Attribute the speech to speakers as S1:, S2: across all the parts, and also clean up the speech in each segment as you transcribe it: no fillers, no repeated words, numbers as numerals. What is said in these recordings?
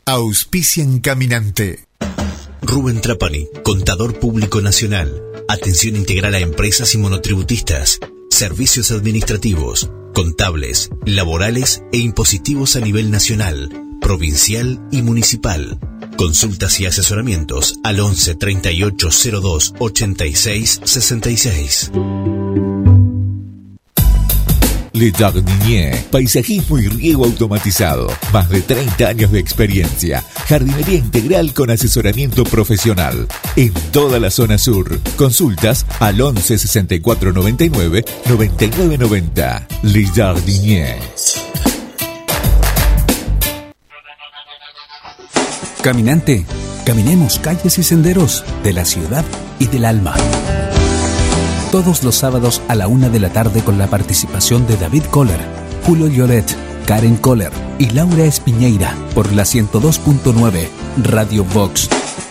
S1: Auspician Caminante.
S2: Rubén Trapani, Contador Público Nacional. Atención integral a empresas y monotributistas. Servicios administrativos, contables, laborales e impositivos a nivel nacional, provincial y municipal. Consultas y asesoramientos al 11 38 02 86 66.
S3: Le Jardinier, paisajismo y riego automatizado. Más de 30 años de experiencia. Jardinería integral con asesoramiento profesional. En toda la zona sur. Consultas al 11 64 99 99 90. Le Jardinier.
S4: Caminante, caminemos calles y senderos de la ciudad y del alma. Todos los sábados a la 1 de la tarde con la participación de David Kohler, Julio Lloret, Karen Kohler y Laura Espiñeira por la 102.9 Radio Vox.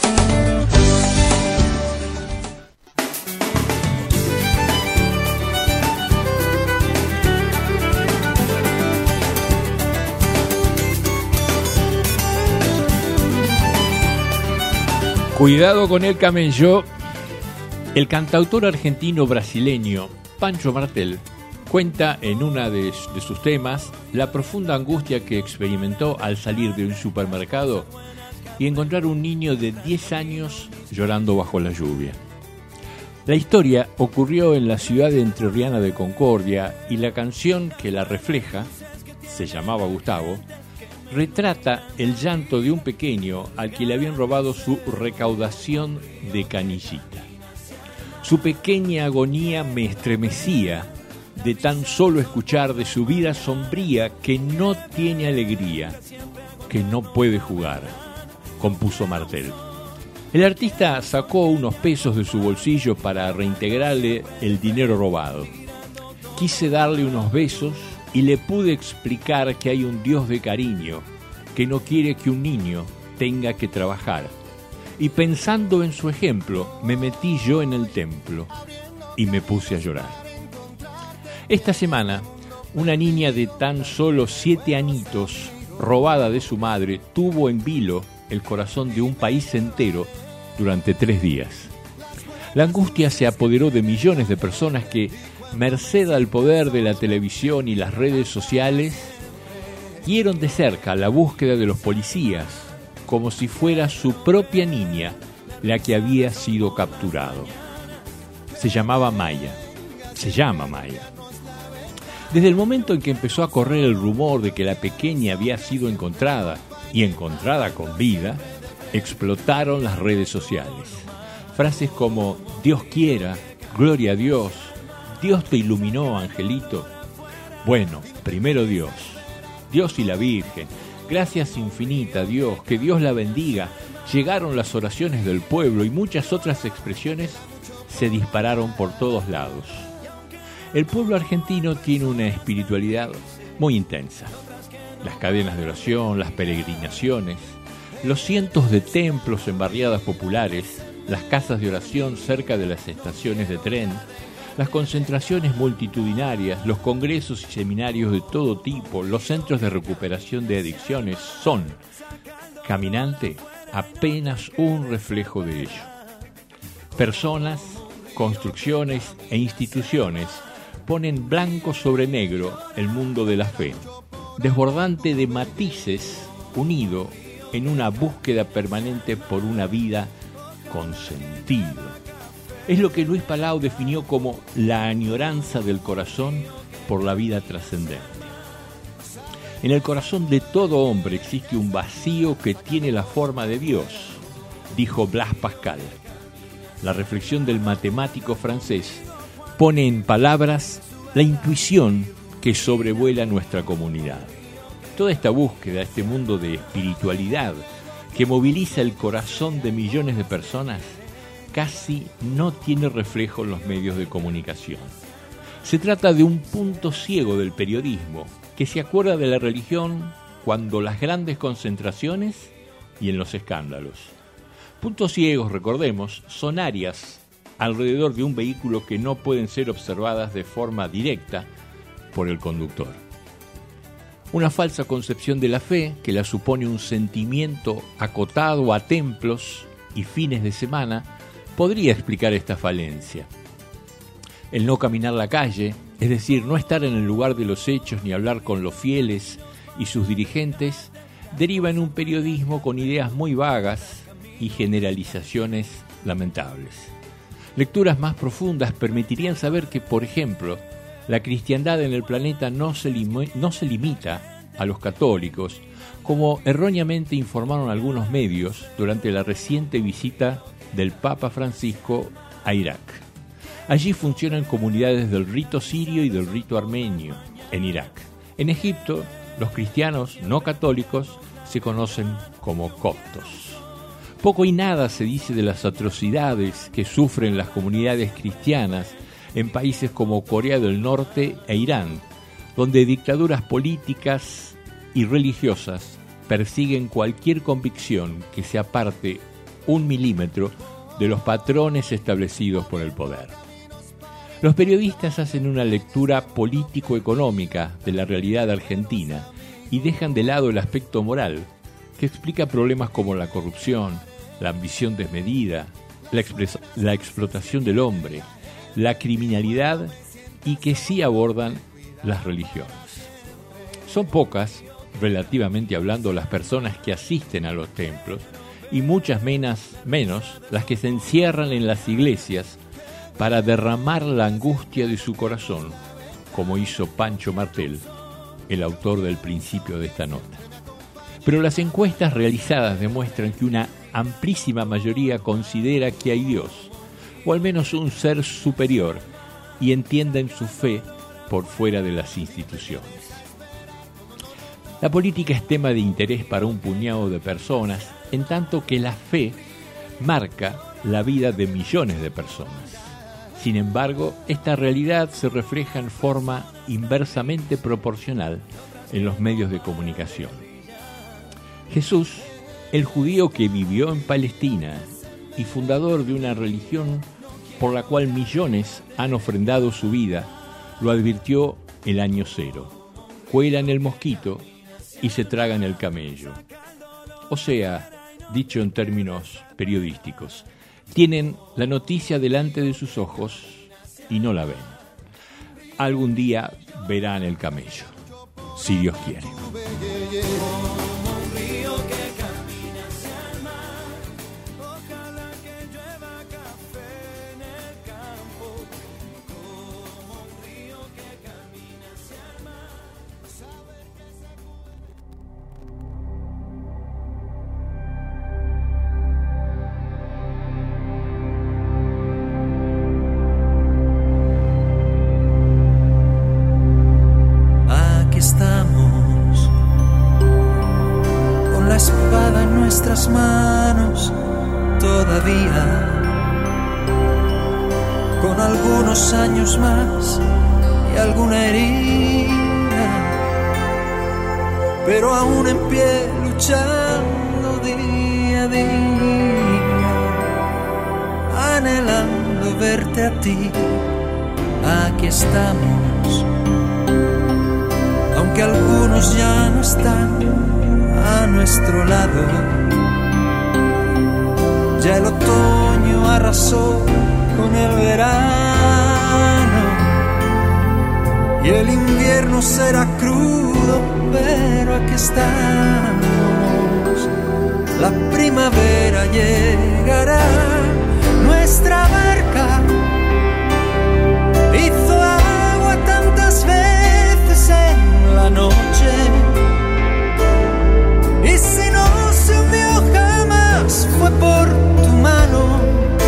S5: Cuidado con el camello. El cantautor argentino-brasileño Pancho Martel cuenta en una de sus temas la profunda angustia que experimentó al salir de un supermercado y encontrar un niño de 10 años llorando bajo la lluvia. La historia ocurrió en la ciudad entrerriana de Concordia y la canción que la refleja, se llamaba Gustavo, retrata el llanto de un pequeño al que le habían robado su recaudación de canillita. Su pequeña agonía me estremecía de tan solo escuchar de su vida sombría que no tiene alegría, que no puede jugar, compuso Martel. El artista sacó unos pesos de su bolsillo para reintegrarle el dinero robado. Quise darle unos besos y le pude explicar que hay un Dios de cariño que no quiere que un niño tenga que trabajar. Y pensando en su ejemplo, me metí yo en el templo y me puse a llorar. Esta semana, una niña de tan solo 7 añitos, robada de su madre, tuvo en vilo el corazón de un país entero durante 3 días. La angustia se apoderó de millones de personas que, merced al poder de la televisión y las redes sociales, siguieron de cerca la búsqueda de los policías, como si fuera su propia niña la que había sido capturado. Se llama Maya. Desde el momento en que empezó a correr el rumor de que la pequeña había sido encontrada, y encontrada con vida, explotaron las redes sociales. Frases como Dios quiera, gloria a Dios, Dios te iluminó, angelito. Bueno, primero Dios y la Virgen. Gracias infinita, Dios, que Dios la bendiga. Llegaron las oraciones del pueblo y muchas otras expresiones se dispararon por todos lados. El pueblo argentino tiene una espiritualidad muy intensa. Las cadenas de oración, las peregrinaciones, los cientos de templos en barriadas populares, las casas de oración cerca de las estaciones de tren, las concentraciones multitudinarias, los congresos y seminarios de todo tipo, los centros de recuperación de adicciones son, Caminante, apenas un reflejo de ello. Personas, construcciones e instituciones ponen blanco sobre negro el mundo de la fe, desbordante de matices, unido en una búsqueda permanente por una vida con sentido. Es lo que Luis Palau definió como la añoranza del corazón por la vida trascendente. En el corazón de todo hombre existe un vacío que tiene la forma de Dios, dijo Blaise Pascal. La reflexión del matemático francés pone en palabras la intuición que sobrevuela nuestra comunidad. Toda esta búsqueda, este mundo de espiritualidad que moviliza el corazón de millones de personas, casi no tiene reflejo en los medios de comunicación. Se trata de un punto ciego del periodismo que se acuerda de la religión cuando las grandes concentraciones y en los escándalos. Puntos ciegos, recordemos, son áreas alrededor de un vehículo que no pueden ser observadas de forma directa por el conductor. Una falsa concepción de la fe, que la supone un sentimiento acotado a templos y fines de semana, podría explicar esta falencia. El no caminar la calle, es decir, no estar en el lugar de los hechos ni hablar con los fieles y sus dirigentes, deriva en un periodismo con ideas muy vagas y generalizaciones lamentables. Lecturas más profundas permitirían saber que, por ejemplo, la cristiandad en el planeta no se limita a los católicos, como erróneamente informaron algunos medios durante la reciente visita del Papa Francisco a Irak. Allí funcionan comunidades del rito sirio y del rito armenio en Irak. En Egipto, los cristianos no católicos se conocen como coptos. Poco y nada se dice de las atrocidades que sufren las comunidades cristianas en países como Corea del Norte e Irán, donde dictaduras políticas y religiosas persiguen cualquier convicción que se aparte 1 milímetro de los patrones establecidos por el poder. Los periodistas hacen una lectura político-económica de la realidad argentina y dejan de lado el aspecto moral, que explica problemas como la corrupción, la ambición desmedida, la explotación del hombre, la criminalidad, y que sí abordan las religiones. Son pocas, relativamente hablando, las personas que asisten a los templos y muchas menos las que se encierran en las iglesias para derramar la angustia de su corazón, como hizo Pancho Martel, el autor del principio de esta nota. Pero las encuestas realizadas demuestran que una amplísima mayoría considera que hay Dios, o al menos un ser superior, y entienden su fe por fuera de las instituciones. La política es tema de interés para un puñado de personas, en tanto que la fe marca la vida de millones de personas. Sin embargo, esta realidad se refleja en forma inversamente proporcional en los medios de comunicación. Jesús, el judío que vivió en Palestina y fundador de una religión por la cual millones han ofrendado su vida, lo advirtió el año 0. Cuelan el mosquito y se tragan el camello. O sea, dicho en términos periodísticos, tienen la noticia delante de sus ojos y no la ven. Algún día verán el camello, si Dios quiere.
S6: Manos todavía, con algunos años más y alguna herida, pero aún en pie, luchando día a día, anhelando verte a ti. Aquí estamos, aunque algunos ya no están a nuestro lado. Ya el otoño arrasó con el verano y el invierno será crudo, pero aquí estamos. La primavera llegará, nuestra barca hizo agua tantas veces en la noche, y si no se hundió jamás fue por tu mano,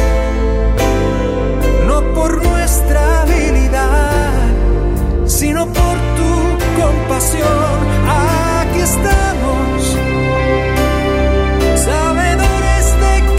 S6: no por nuestra habilidad, sino por tu compasión. Aquí estamos, sabedores de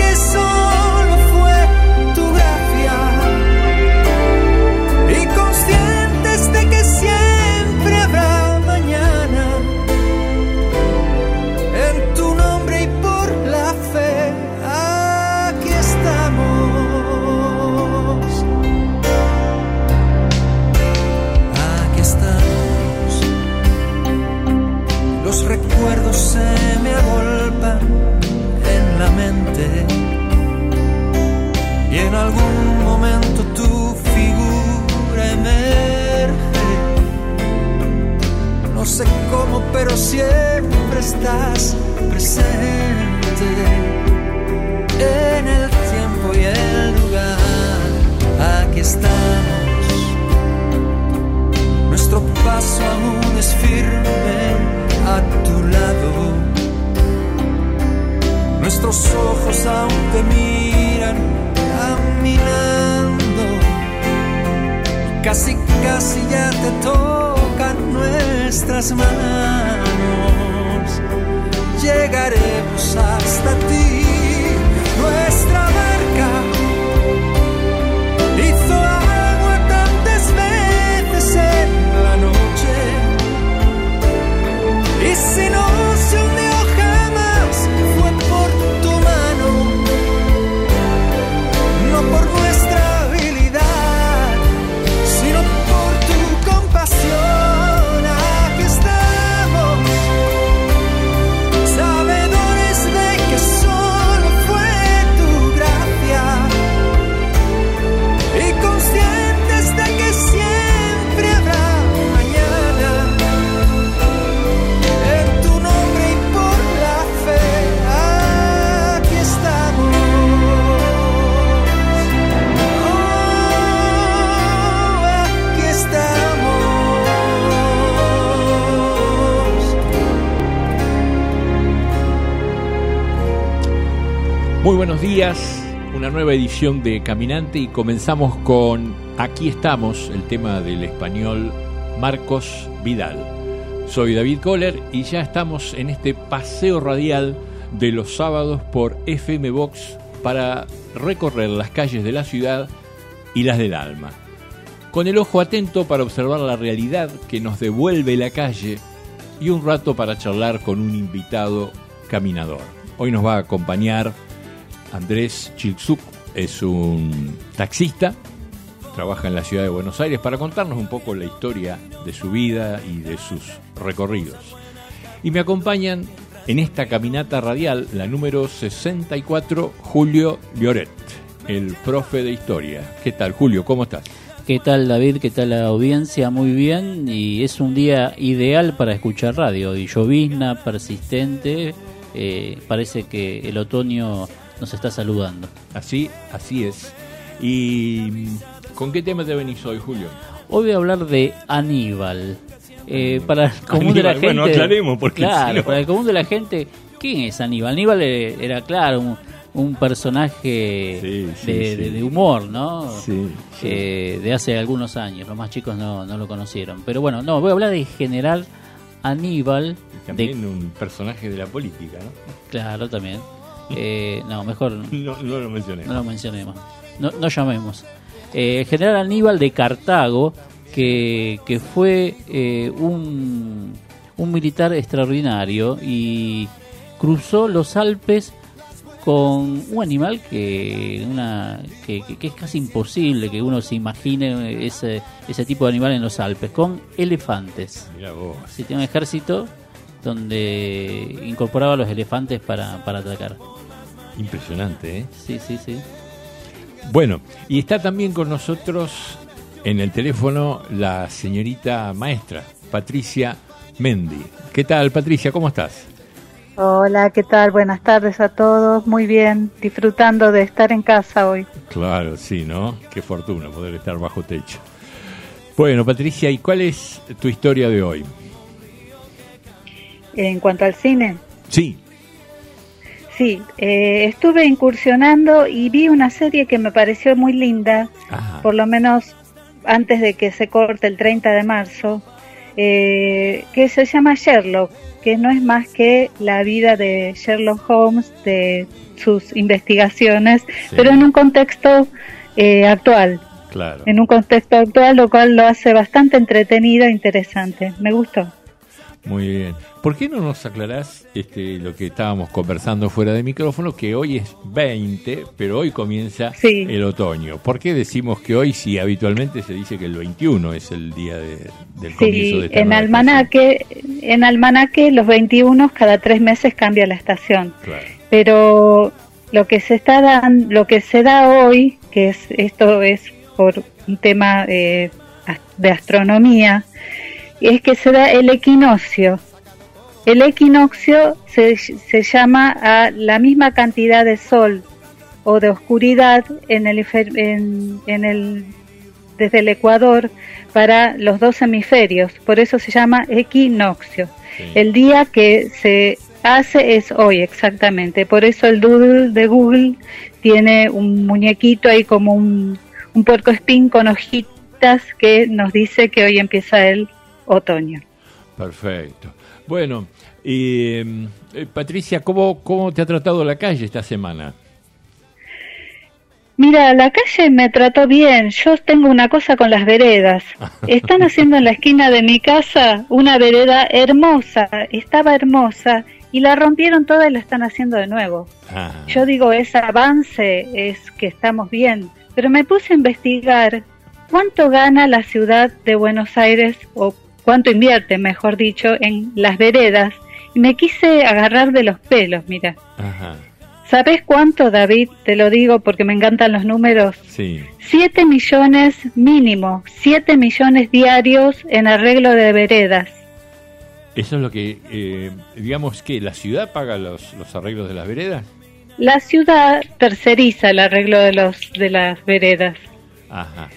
S6: y en algún momento tu figura emerge. No sé cómo, pero siempre estás presente en el tiempo y el lugar. Aquí estamos, nuestro paso aún es firme a tu lado. Nuestros ojos aún te miran caminando. Casi, casi ya te tocan nuestras manos. Llegaremos hasta ti. Nuestra barca hizo agua tantas veces en la noche, y si no se hundió jamás fue por tu mano, no por nuestra habilidad, sino por tu compasión. Aquí estamos, sabedores de que solo fue tu gracia, y conscientes de que siempre habrá mañana. En tu nombre y por la fe, aquí estamos. Oh, aquí estamos.
S5: Muy buenos días, una nueva edición de Caminante y comenzamos con Aquí estamos, el tema del español Marcos Vidal. Soy David Kohler y ya estamos en este paseo radial de los sábados por FM Vox para recorrer las calles de la ciudad y las del alma, con el ojo atento para observar la realidad que nos devuelve la calle y un rato para charlar con un invitado caminador. Hoy nos va a acompañar Andrés Chilzuk, es un taxista, trabaja en la ciudad de Buenos Aires, para contarnos un poco la historia de su vida y de sus recorridos. Y me acompañan en esta caminata radial, la número 64, Julio Lloret, el profe de historia. ¿Qué tal, Julio? ¿Cómo estás?
S7: ¿Qué tal, David? ¿Qué tal la audiencia? Muy bien, y es un día ideal para escuchar radio. Y llovizna, persistente, parece que el otoño nos está saludando.
S5: Así es. ¿Y con qué tema te venís hoy, Julio?
S7: Hoy voy a hablar de Aníbal. Para el común de la gente.
S5: Bueno, aclaremos, porque
S7: claro,
S5: si no...
S7: para el común de la gente, ¿quién es Aníbal? Aníbal era claro, un personaje de humor, ¿no?
S5: Sí.
S7: De hace algunos años. Los más chicos no lo conocieron. Pero bueno, no, voy a hablar de General Aníbal.
S5: Y también un personaje de la política, ¿no?
S7: Claro, también. No, mejor
S5: no lo mencionemos.
S7: No lo mencionemos. No llamemos. General Aníbal de Cartago, que fue un militar extraordinario y cruzó los Alpes con un animal que es casi imposible que uno se imagine ese tipo de animal en los Alpes, con elefantes.
S5: Mirá vos.
S7: Sí, tiene un ejército donde incorporaba a los elefantes para atacar.
S5: Impresionante, ¿eh?
S7: Sí.
S5: Bueno, y está también con nosotros en el teléfono la señorita maestra, Patricia Mendi. ¿Qué tal, Patricia? ¿Cómo estás?
S8: Hola, ¿qué tal? Buenas tardes a todos. Muy bien, disfrutando de estar en casa hoy.
S5: Claro, sí, ¿no? Qué fortuna poder estar bajo techo. Bueno, Patricia, ¿y cuál es tu historia de hoy?
S8: En cuanto al cine.
S5: Sí.
S8: Sí, estuve incursionando y vi una serie que me pareció muy linda, por lo menos antes de que se corte el 30 de marzo, que se llama Sherlock, que no es más que la vida de Sherlock Holmes, de sus investigaciones, sí, pero en un contexto actual.
S5: Claro.
S8: En un contexto actual, lo cual lo hace bastante entretenido e interesante. Me gustó.
S5: Muy bien. ¿Por qué no nos aclarás lo que estábamos conversando fuera de micrófono, que hoy es 20, pero hoy comienza el otoño? ¿Por qué decimos que hoy, si habitualmente se dice que el 21 es el día del comienzo de esta
S8: en almanaque los 21 cada 3 meses cambia la estación.
S5: Claro.
S8: Pero lo que se da hoy, que esto es por un tema de astronomía, es que se da el equinoccio. El equinoccio se llama a la misma cantidad de sol o de oscuridad desde el ecuador para los dos hemisferios, por eso se llama equinoccio. Sí. El día que se hace es hoy exactamente, por eso el doodle de Google tiene un muñequito ahí como un puercoespín con hojitas que nos dice que hoy empieza el otoño.
S5: Perfecto. Bueno, Patricia, ¿cómo te ha tratado la calle esta semana?
S8: Mira, la calle me trató bien. Yo tengo una cosa con las veredas. Están haciendo en la esquina de mi casa una vereda hermosa. Estaba hermosa y la rompieron toda y la están haciendo de nuevo. Yo digo, ese avance es que estamos bien. Pero me puse a investigar cuánto gana la ciudad de Buenos Aires, o cuánto invierte, mejor dicho, en las veredas. Y me quise agarrar de los pelos, mira. Ajá. ¿Sabés cuánto, David? Te lo digo porque me encantan los números.
S5: Sí.
S8: 7 millones mínimo, 7 millones diarios en arreglo de veredas.
S5: ¿Eso es lo que, digamos que la ciudad paga los arreglos de las veredas?
S8: La ciudad terceriza el arreglo de las veredas.
S5: Ajá.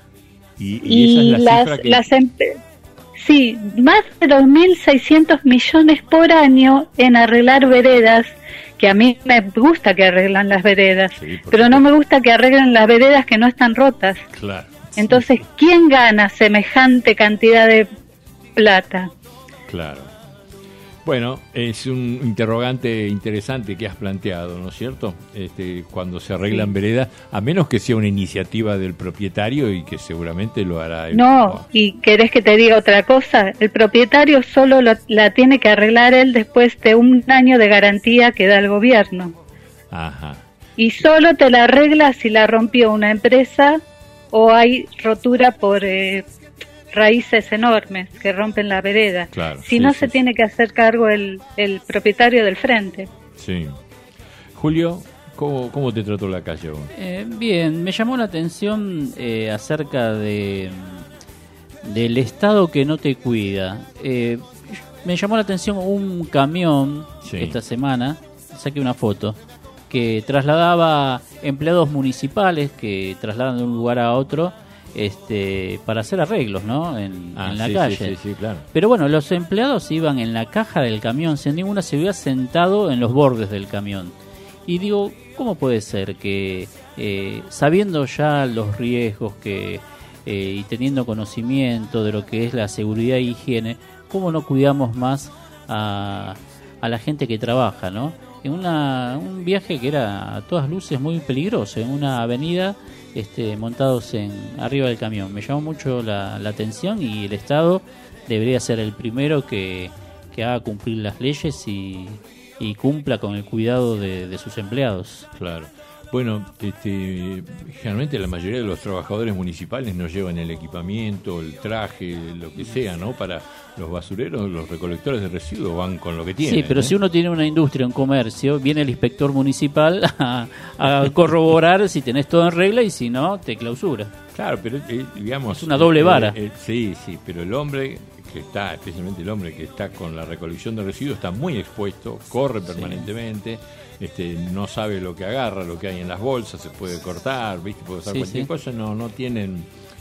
S5: Y esa es la cifra que...
S8: Sí, más de 2.600 millones por año en arreglar veredas, que a mí me gusta que arreglan las veredas, sí, pero no me gusta que arreglen las veredas que no están rotas.
S5: Claro.
S8: Entonces, sí. ¿Quién gana semejante cantidad de plata?
S5: Claro. Bueno, es un interrogante interesante que has planteado, ¿no es cierto? Cuando se arreglan veredas, a menos que sea una iniciativa del propietario y que seguramente lo hará él.
S8: No, ¿y querés que te diga otra cosa? El propietario solo la tiene que arreglar él después de un año de garantía que da el gobierno.
S5: Ajá.
S8: Y solo te la arregla si la rompió una empresa o hay rotura por... raíces enormes que rompen la vereda.
S5: Claro,
S8: si no, se tiene que hacer cargo el propietario del frente.
S5: Sí. Julio, ¿cómo te trató la calle vos?
S7: Bien, me llamó la atención acerca del Estado que no te cuida. Me llamó la atención un camión esta semana, saqué una foto, que trasladaba empleados municipales que trasladan de un lugar a otro para hacer arreglos, ¿no? En la calle.
S5: Sí, claro.
S7: Pero bueno, los empleados iban en la caja del camión, sin ninguna seguridad, sentado en los bordes del camión. Y digo, ¿cómo puede ser que sabiendo ya los riesgos y teniendo conocimiento de lo que es la seguridad e higiene, cómo no cuidamos más a la gente que trabaja, ¿no? En un viaje que era a todas luces muy peligroso, en una avenida montados arriba del camión. Me llamó mucho la atención, y el Estado debería ser el primero que haga cumplir las leyes y cumpla con el cuidado de sus empleados.
S5: Claro. Bueno, generalmente la mayoría de los trabajadores municipales no llevan el equipamiento, el traje, lo que sea, ¿no? Para los basureros, los recolectores de residuos van con lo que tienen.
S7: Sí, pero si uno tiene una industria, un comercio, viene el inspector municipal a corroborar si tenés todo en regla, y si no, te clausura.
S5: Claro, pero digamos...
S7: Es una doble vara.
S5: Sí, pero el hombre que está, especialmente el hombre que está con la recolección de residuos, está muy expuesto, corre permanentemente... no sabe lo que agarra, lo que hay en las bolsas, se puede cortar, ¿viste? Puede usar cualquier cosa, no tienen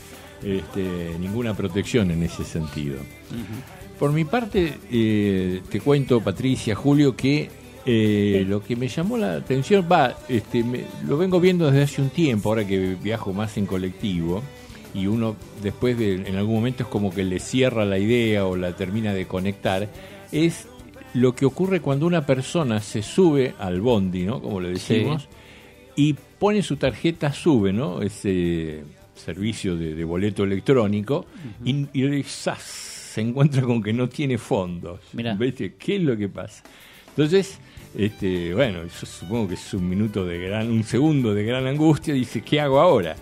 S5: ninguna protección en ese sentido. Uh-huh. Por mi parte, te cuento, Patricia, Julio, que lo que me llamó la atención, lo vengo viendo desde hace un tiempo, ahora que viajo más en colectivo, y uno después en algún momento es como que le cierra la idea o la termina de conectar, es lo que ocurre cuando una persona se sube al bondi, ¿no? Como le decimos, y pone su tarjeta SUBE, ¿no? Ese servicio de boleto electrónico, uh-huh. y se encuentra con que no tiene fondos.
S7: Mirá.
S5: ¿Viste? ¿Qué es lo que pasa? Entonces, bueno, yo supongo que es un segundo de gran angustia, dice, ¿qué hago ahora?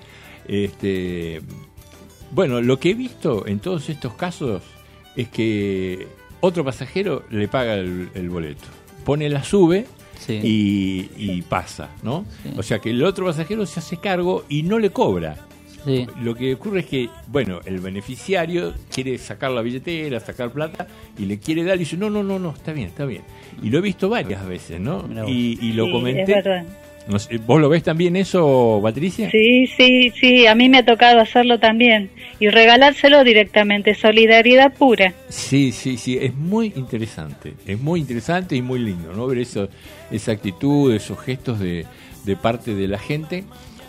S5: Bueno, lo que he visto en todos estos casos es que otro pasajero le paga el boleto, pone la SUBE,
S7: Sí.
S5: y pasa, ¿no?
S7: Sí.
S5: O sea que el otro pasajero se hace cargo y no le cobra.
S7: Sí.
S5: Lo que ocurre es que, bueno, el beneficiario quiere sacar la billetera, sacar plata y le quiere dar y dice, no, está bien. Y lo he visto varias veces, ¿no? Y lo comenté.
S8: Es verdad.
S5: No sé, ¿vos lo ves también eso, Patricia?
S8: Sí, a mí me ha tocado hacerlo también y regalárselo directamente, solidaridad pura.
S5: Sí, es muy interesante y muy lindo, ¿no? Ver esa actitud, esos gestos de parte de la gente,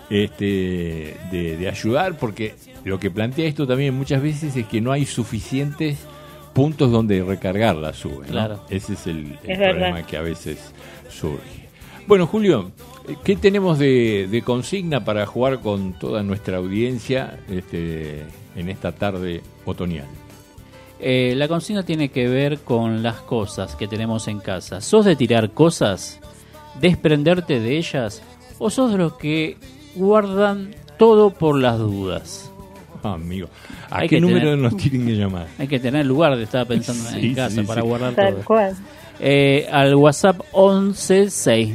S5: de ayudar, porque lo que plantea esto también muchas veces es que no hay suficientes puntos donde recargar la SUBE, ¿no?
S7: Claro.
S5: Ese es el
S8: Es
S5: problema
S8: verdad.
S5: que a veces surge. Bueno, Julio, ¿qué tenemos de consigna para jugar con toda nuestra audiencia en esta tarde otoñal?
S7: La consigna tiene que ver con las cosas que tenemos en casa. ¿Sos de tirar cosas, desprenderte de ellas, o sos de los que guardan todo por las dudas?
S5: Amigo, ¿a
S7: Hay
S5: qué
S7: que
S5: número
S7: tener-
S5: nos tienen que llamar?
S7: Hay que tener lugar, estaba pensando
S5: Sí,
S7: en casa
S5: sí,
S7: para
S5: sí.
S7: guardar
S8: Tal
S7: todo.
S8: cual.
S7: Al WhatsApp 11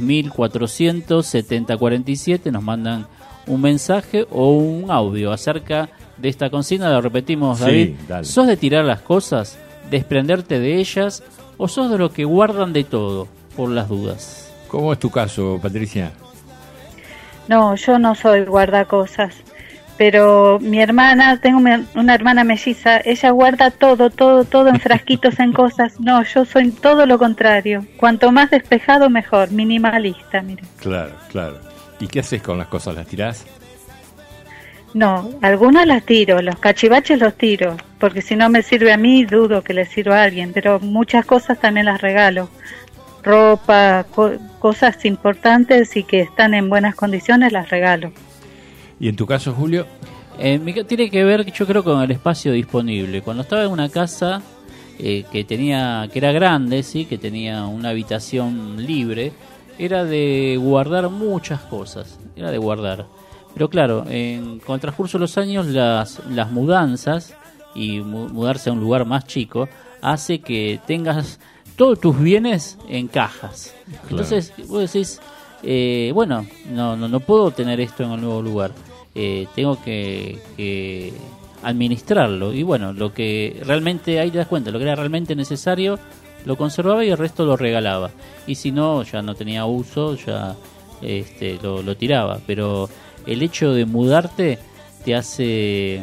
S7: 6400 7047 nos mandan un mensaje o un audio acerca de esta consigna. Lo repetimos,
S5: Sí,
S7: David.
S5: dale.
S7: ¿Sos de tirar las cosas, desprenderte de ellas, o sos de los que guardan de todo por las dudas?
S5: ¿Cómo es tu caso, Patricia?
S8: No, yo no soy guardacosas, pero mi hermana, tengo una hermana melliza, ella guarda todo en frasquitos, en cosas. No, yo soy todo lo contrario. Cuanto más despejado, mejor, minimalista, mire.
S5: Claro. ¿Y qué haces con las cosas? ¿Las tirás?
S8: No, algunas las tiro, los cachivaches los tiro, porque si no me sirve a mí, dudo que le sirva a alguien, pero muchas cosas también las regalo. Ropa, cosas importantes y que están en buenas condiciones, las regalo.
S5: ¿Y en tu caso, Julio?
S7: Tiene que ver, yo creo, con el espacio disponible. Cuando estaba en una casa que era grande, sí, que tenía una habitación libre, era de guardar muchas cosas, era de guardar. Pero claro, con el transcurso de los años, las mudanzas y mudarse a un lugar más chico hace que tengas todos tus bienes en cajas.
S5: Claro.
S7: Entonces vos decís, bueno, no puedo tener esto en el nuevo lugar. Tengo que administrarlo, y bueno, lo que realmente, ahí te das cuenta, lo que era realmente necesario lo conservaba y el resto lo regalaba, y si no, ya no tenía uso, ya lo tiraba. Pero el hecho de mudarte te hace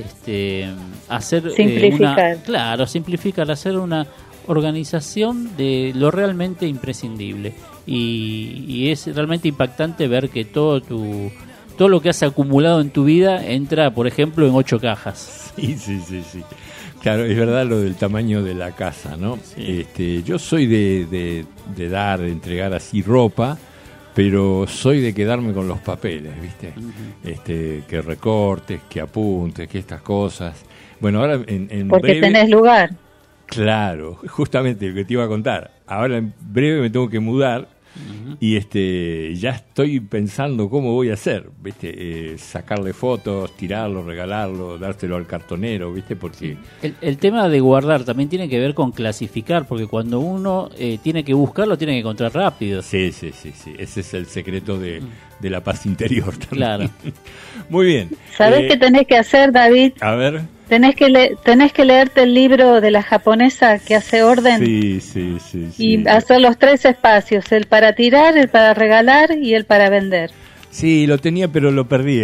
S7: hacer
S8: simplificar.
S7: Simplificar, hacer una organización de lo realmente imprescindible, y es realmente impactante ver que todo lo que has acumulado en tu vida entra, por ejemplo, en 8 cajas.
S5: Sí. Claro, es verdad lo del tamaño de la casa, ¿no?
S7: Sí.
S5: Yo soy de entregar así ropa, pero soy de quedarme con los papeles, ¿viste?
S7: Uh-huh.
S5: Que recortes, que apuntes, que estas cosas. Bueno, ahora en
S8: Porque
S5: breve...
S8: tenés lugar.
S5: Claro, justamente lo que te iba a contar. Ahora en breve me tengo que mudar. Uh-huh. Y ya estoy pensando cómo voy a hacer, ¿viste? Sacarle fotos, tirarlo, regalarlo, dárselo al cartonero, ¿viste? Porque
S7: el tema de guardar también tiene que ver con clasificar, porque cuando uno tiene que buscarlo, tiene que encontrar rápido.
S5: Sí. Ese es el secreto de la paz interior también.
S7: Claro.
S5: Muy bien.
S8: ¿Sabés qué tenés que hacer, David?
S5: A ver.
S8: Tenés que leerte el libro de la japonesa que hace orden.
S5: Sí.
S8: Y hacer los 3 espacios, el para tirar, el para regalar y el para vender.
S5: Sí, lo tenía, pero lo perdí.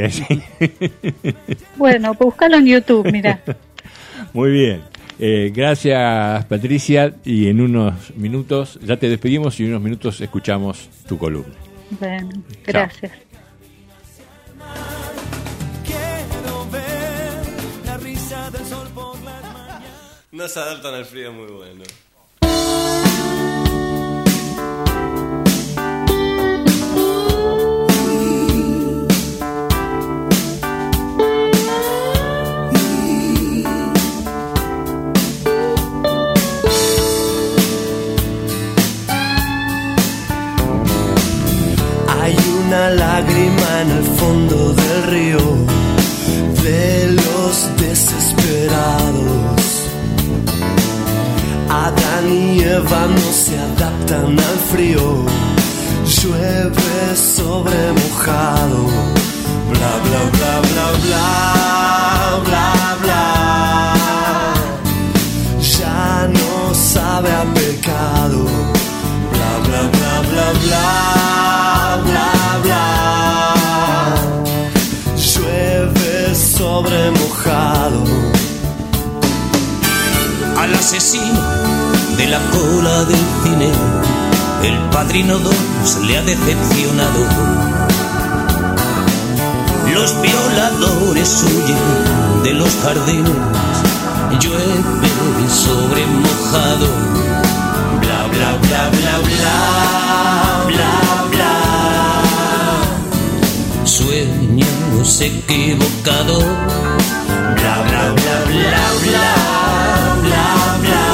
S8: Bueno, búscalo en YouTube, mira.
S5: Muy bien. Gracias, Patricia. Y en unos minutos, ya te despedimos y en unos minutos escuchamos tu columna.
S8: Bueno, gracias.
S5: Chao.
S9: No se adaptan al frío, muy bueno.
S6: Hay una lágrima en el fondo del río de los desesperados. Adán y Eva no se adaptan al frío Llueve sobre mojado, bla bla bla bla bla bla bla. Ya no sabe a pecado, bla bla bla bla bla bla bla. Llueve sobre mojado.
S10: Al asesino de la cola del cine, el Padrino 2 le ha decepcionado. Los violadores huyen de los jardines, llueve sobre mojado, bla bla bla bla bla bla bla. Sueños equivocados, bla bla bla bla bla bla bla.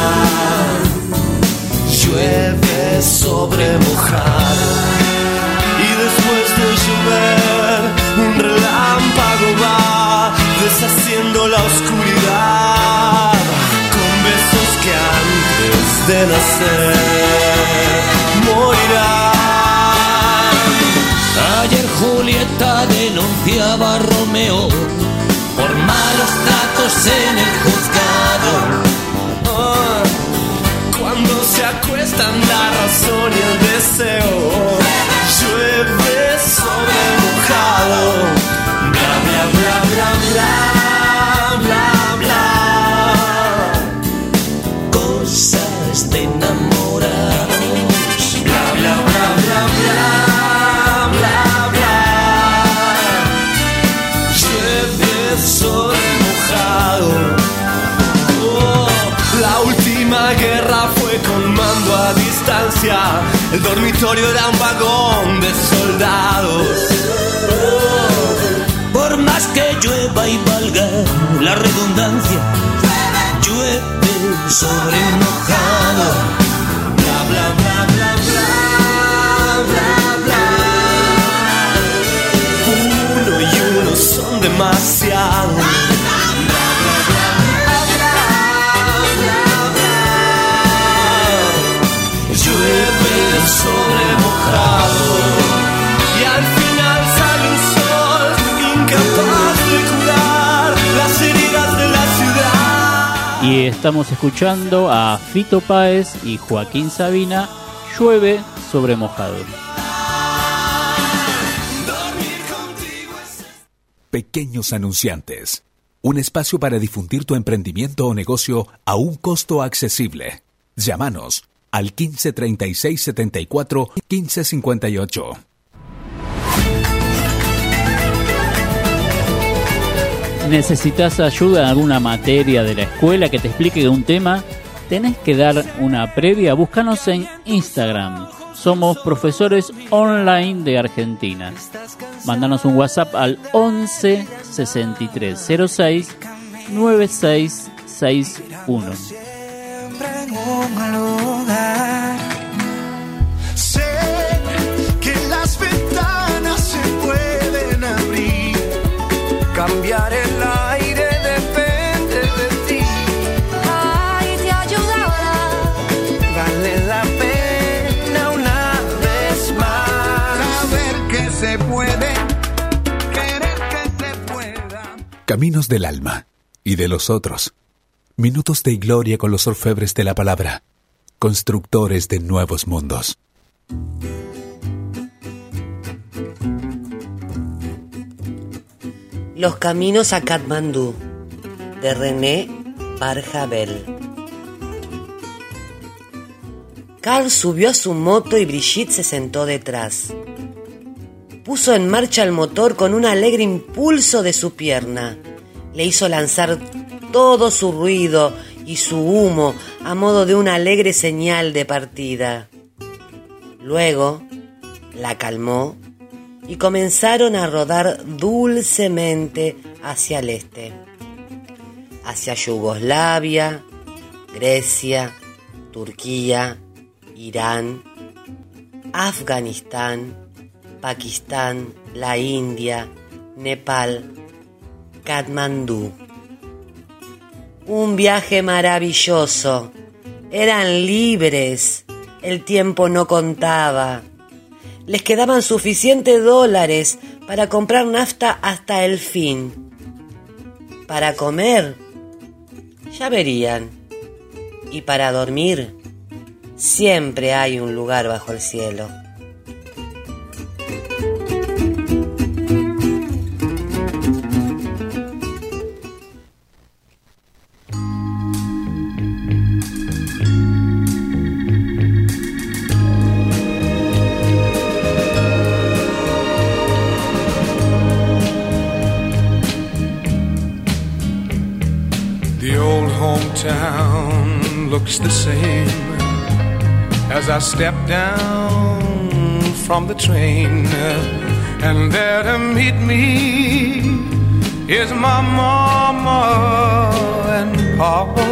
S10: Llueve sobre mojado y después de llover un relámpago va deshaciendo la oscuridad con besos que antes de nacer morirán. Ayer Julieta denunciaba a Romeo por malos tratos en el juzgado. Cuando se acuestan la razón y el deseo, llueve sobre mojado, bla bla bla bla bla bla bla. Cosas de enamorados, bla bla bla bla bla bla bla. Llueve sobre mojado. La última guerra fue con mando a distancia. El dormitorio era un vagón de soldados. Por más que llueva y valga la redundancia, llueve sobre mojado. Bla bla bla bla bla bla bla. Uno y uno son demasiados. Llueve sobre mojado y al final sale un sol incapaz de curar las heridas de la ciudad.
S7: Y estamos escuchando a Fito Páez y Joaquín Sabina, Llueve sobre mojado.
S3: Pequeños anunciantes. Un espacio para difundir tu emprendimiento o negocio a un costo accesible. Llámanos al 15 36 74 15 58.
S7: ¿Necesitas ayuda en alguna materia de la escuela que te explique un tema? ¿Tenés que dar una previa? Búscanos en Instagram. Somos profesores online de Argentina. Mándanos un WhatsApp al 11 63 06 9661.
S6: Sé que las ventanas se pueden abrir, cambiar el aire depende de ti.
S11: Ay, te ayudará.
S6: Vale la pena una vez más saber que se puede, querer que se pueda.
S3: Caminos del alma y de los otros. Minutos de gloria con los orfebres de la palabra. Constructores de nuevos mundos.
S12: Los caminos a Katmandú, de René Barjavel. Carl subió a su moto y Brigitte se sentó detrás. Puso en marcha el motor con un alegre impulso de su pierna. Le hizo lanzar todo su ruido y su humo a modo de una alegre señal de partida. Luego la calmó y comenzaron a rodar dulcemente hacia el este, hacia Yugoslavia, Grecia, Turquía, Irán, Afganistán, Pakistán, la India, Nepal, Katmandú. Un viaje maravilloso. Eran libres. El tiempo no contaba. Les quedaban suficientes dólares para comprar nafta hasta el fin. Para comer, ya verían. Y para dormir, siempre hay un lugar bajo el cielo.
S13: Hometown looks the same as I step down from the train, and there to meet me is my mama and papa.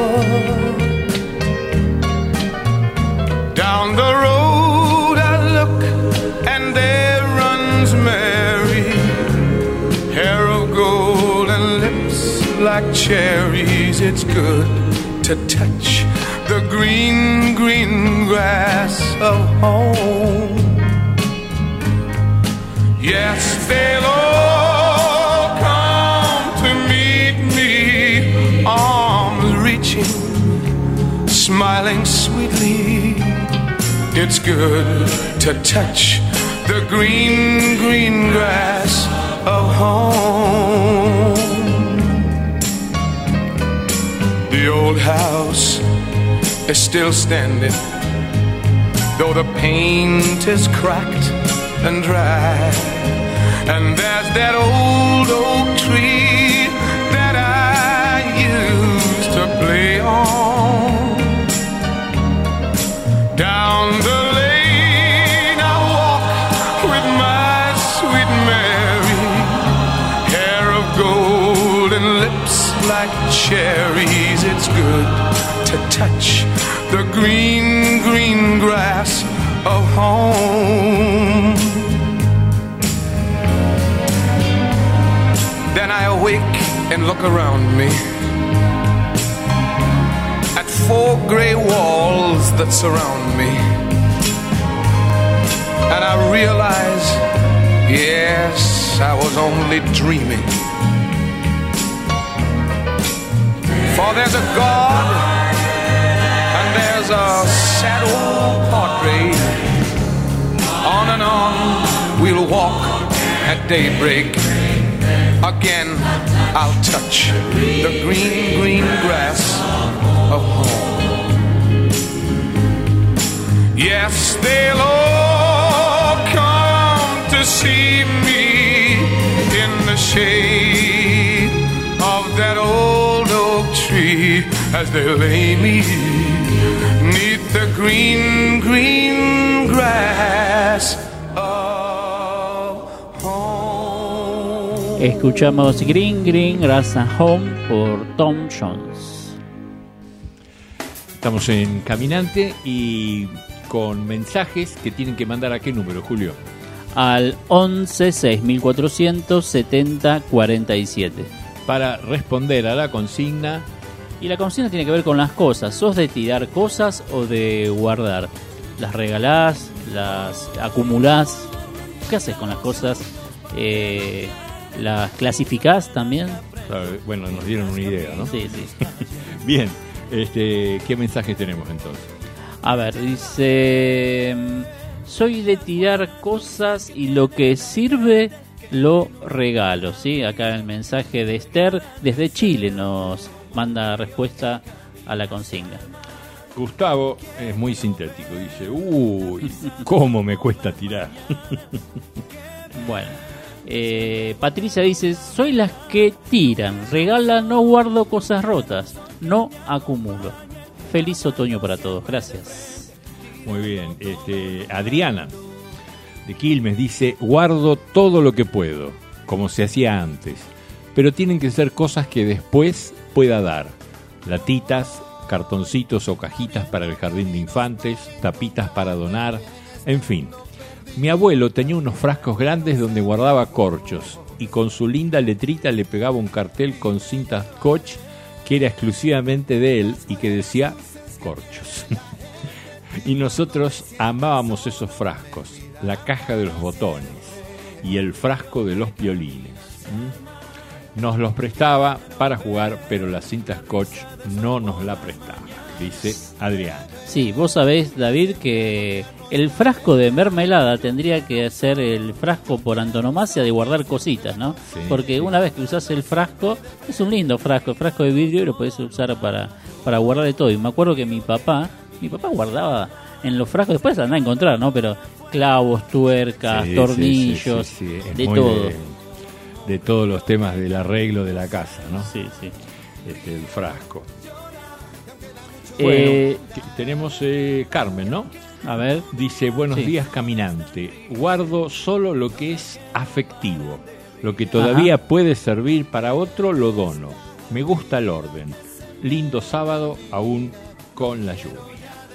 S13: Down the road I look and there runs Mary, hair of gold and lips like cherries. It's good to touch the green, green grass of home. Yes, they'll all come to meet me, arms reaching, smiling sweetly. It's good to touch the green, green grass of home. The old house is still standing, though the paint is cracked and dry. And there's that old oak tree that I used to play on. Down the lane I walk with my sweet Mary, hair of gold and lips like cherries. It's good to touch the green, green grass of home. Then I awake and look around me at four gray walls that surround me, and I realize, yes, I was only dreaming. For there's a God and there's a sad old portrait. On and on we'll walk at daybreak. Again I'll touch the green, green grass of home. Yes, they'll all come to see me in the shade of that old oak tree as they lay me neath the green, green grass of home.
S7: Escuchamos Green Green Grass at Home por Tom Jones.
S5: Estamos en Caminante y con mensajes que tienen que mandar a qué número, Julio.
S7: Al 11 6400 70 47.
S5: Para responder a la consigna.
S7: Y la consigna tiene que ver con las cosas. ¿Sos de tirar cosas o de guardar? ¿Las regalás? ¿Las acumulás? ¿Qué haces con las cosas? ¿Las clasificás también?
S5: Bueno, nos dieron una idea, ¿no?
S7: Sí, sí.
S5: Bien, ¿qué mensajes tenemos entonces?
S7: A ver, dice... Soy de tirar cosas y lo que sirve lo regalo, ¿sí? Acá el mensaje de Esther desde Chile nos manda respuesta a la consigna.
S5: Gustavo es muy sintético, dice, uy, cómo me cuesta tirar.
S7: Bueno, Patricia dice, soy las que tiran, regalan, no guardo cosas rotas, no acumulo. Feliz otoño para todos, gracias.
S5: Muy bien, Adriana de Quilmes dice, guardo todo lo que puedo, como se hacía antes, pero tienen que ser cosas que después pueda dar. Latitas, cartoncitos o cajitas para el jardín de infantes, tapitas para donar, en fin. Mi abuelo tenía unos frascos grandes donde guardaba corchos y con su linda letrita le pegaba un cartel con cinta scotch que era exclusivamente de él y que decía corchos. Y nosotros amábamos esos frascos. la caja de los botones y el frasco de los violines. Nos los prestaba para jugar, pero la cinta Scotch no nos la prestaba, dice Adriana.
S7: Sí, vos sabés, David, que el frasco de mermelada tendría que ser el frasco por antonomasia de guardar cositas, ¿no?
S5: Sí,
S7: porque una vez que usás el frasco, es un lindo frasco, el frasco de vidrio, y lo podés usar para guardar de todo. Y me acuerdo que mi papá guardaba en los frascos, después andaba a encontrar, ¿no? Pero clavos, tuercas, tornillos, de todo.
S5: De todos los temas del arreglo de la casa, ¿no?
S7: Sí, sí.
S5: El frasco. Bueno, tenemos Carmen, ¿no?
S7: A ver.
S5: Dice, buenos días, caminante. Guardo solo lo que es afectivo. Lo que todavía puede servir para otro, lo dono. Me gusta el orden. Lindo sábado, aún con la lluvia.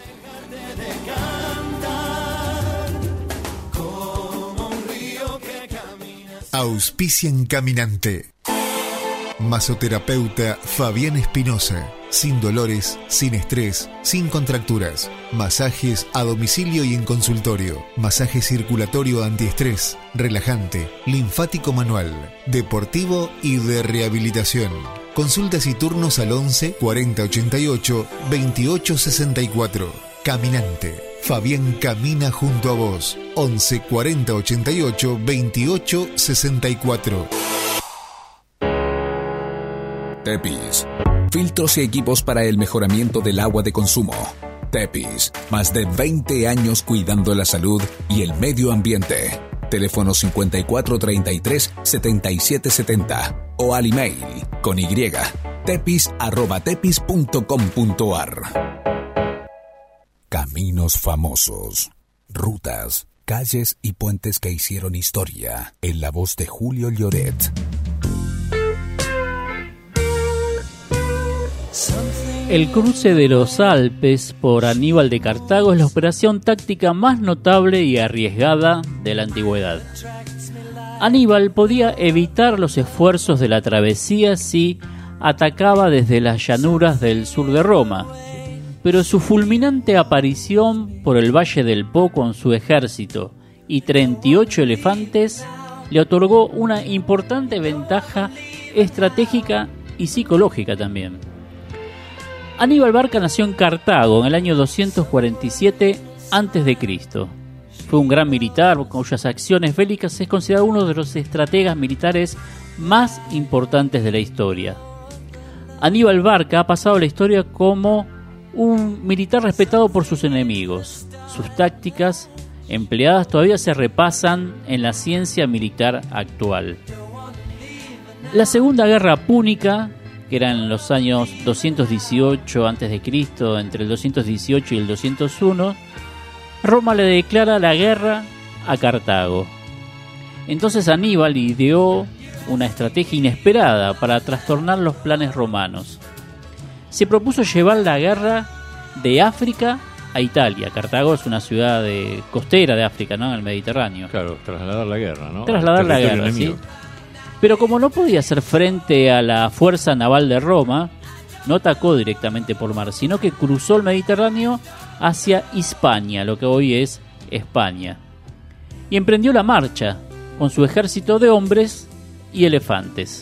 S1: Auspician Caminante. Masoterapeuta Fabián Espinosa. Sin dolores, sin estrés, sin contracturas. Masajes a domicilio y en consultorio. Masaje circulatorio antiestrés, relajante, linfático manual, deportivo y de rehabilitación. Consultas y turnos al 11 40 88 28 64. Caminante. Fabián camina junto a vos. 11 40 88 28 64.
S3: Tepis. Filtros y equipos para el mejoramiento del agua de consumo. Tepis. Más de 20 años cuidando la salud y el medio ambiente. Teléfono 5433-7770 o al email con y tepis@tepis.com.ar. Caminos famosos, rutas, calles y puentes que hicieron historia, en la voz de Julio Lloret.
S7: El cruce de los Alpes por Aníbal de Cartago es la operación táctica más notable y arriesgada de la antigüedad. Aníbal podía evitar los esfuerzos de la travesía si atacaba desde las llanuras del sur de Roma, pero su fulminante aparición por el Valle del Po con su ejército y 38 elefantes le otorgó una importante ventaja estratégica y psicológica también. Aníbal Barca nació en Cartago en el año 247 a.C. Fue un gran militar cuyas acciones bélicas es considerado uno de los estrategas militares más importantes de la historia. Aníbal Barca ha pasado a la historia como un militar respetado por sus enemigos. Sus tácticas empleadas todavía se repasan en la ciencia militar actual. La Segunda Guerra Púnica, que era en los años 218 a.C., entre el 218 y el 201, Roma le declara la guerra a Cartago. Entonces Aníbal ideó una estrategia inesperada para trastornar los planes romanos. Se propuso llevar la guerra de África a Italia. Cartago es una ciudad costera de África, ¿no? En el Mediterráneo.
S5: Claro, trasladar la guerra, ¿no?
S7: Trasladar la guerra, sí. Pero como no podía hacer frente a la fuerza naval de Roma, no atacó directamente por mar, sino que cruzó el Mediterráneo hacia Hispania, lo que hoy es España, y emprendió la marcha con su ejército de hombres y elefantes.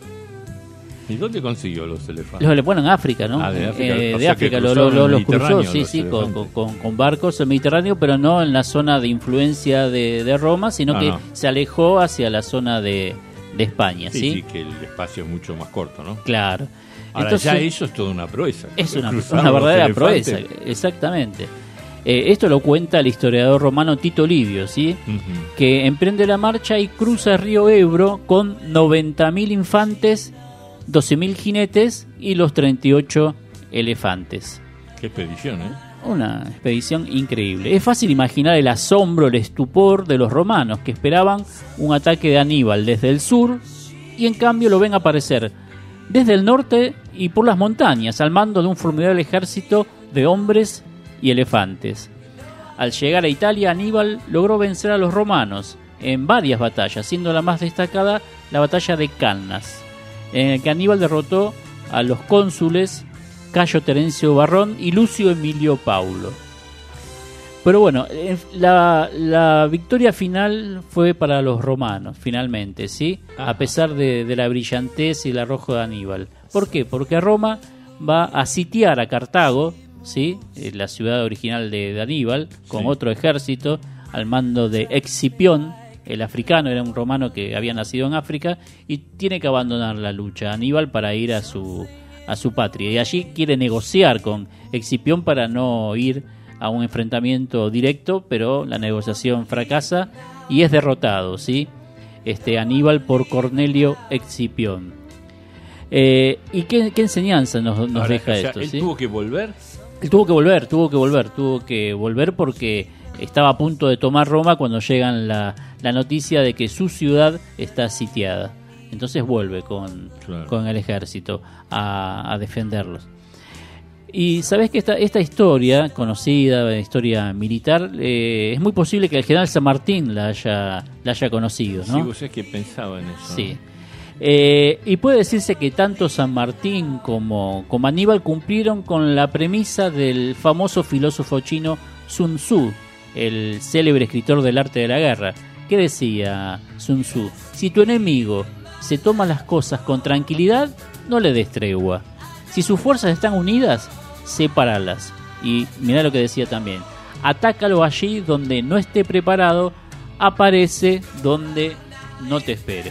S5: ¿Y dónde consiguió los elefantes?
S7: Bueno, en África, ¿no?
S5: De África,
S7: de África los cruzó, sí, con barcos el Mediterráneo, pero no en la zona de influencia de Roma, sino que se alejó hacia la zona de España, ¿sí?
S5: Sí, que el espacio es mucho más corto, ¿no?
S7: Claro.
S5: Ahora, entonces, ya eso es toda una proeza.
S7: Es una verdadera proeza, exactamente. Esto lo cuenta el historiador romano Tito Livio, ¿sí? Que emprende la marcha y cruza el río Ebro con 90.000 infantes, 12.000 jinetes y los 38 elefantes.
S5: Qué expedición, ¿eh?
S7: Una expedición increíble. Es fácil imaginar el asombro, el estupor de los romanos que esperaban un ataque de Aníbal desde el sur y en cambio lo ven aparecer desde el norte y por las montañas al mando de un formidable ejército de hombres y elefantes. Al llegar a Italia, Aníbal logró vencer a los romanos en varias batallas, siendo la más destacada la batalla de Cannas, en el que Aníbal derrotó a los cónsules Cayo Terencio Varrón y Lucio Emilio Paulo. Pero bueno, la victoria final fue para los romanos, finalmente, ¿sí? A pesar de la brillantez y el arrojo de Aníbal. ¿Por qué? Porque Roma va a sitiar a Cartago, ¿sí? La ciudad original de Aníbal, con otro ejército al mando de Escipión, el africano, era un romano que había nacido en África, y tiene que abandonar la lucha Aníbal para ir a su patria. Y allí quiere negociar con Escipión para no ir a un enfrentamiento directo, pero la negociación fracasa y es derrotado, ¿sí? Aníbal por Cornelio Escipión. ¿Y qué enseñanza nos deja esto?
S5: ¿Él
S7: ¿sí?
S5: tuvo que volver?
S7: Él tuvo que volver porque estaba a punto de tomar Roma cuando llegan la noticia de que su ciudad está sitiada. Entonces vuelve con el ejército a defenderlos. Y sabés que esta historia conocida, historia militar, es muy posible que el general San Martín la haya conocido, ¿no?
S5: Sí, vos sabés que pensaba en eso.
S7: Sí. Y puede decirse que tanto San Martín como Aníbal cumplieron con la premisa del famoso filósofo chino Sun Tzu, el célebre escritor del arte de la guerra. ¿Qué decía Sun Tzu? Si tu enemigo se toma las cosas con tranquilidad, no le des tregua. Si sus fuerzas están unidas, sepáralas. Y mirá lo que decía también: atácalo allí donde no esté preparado, aparece donde no te espere.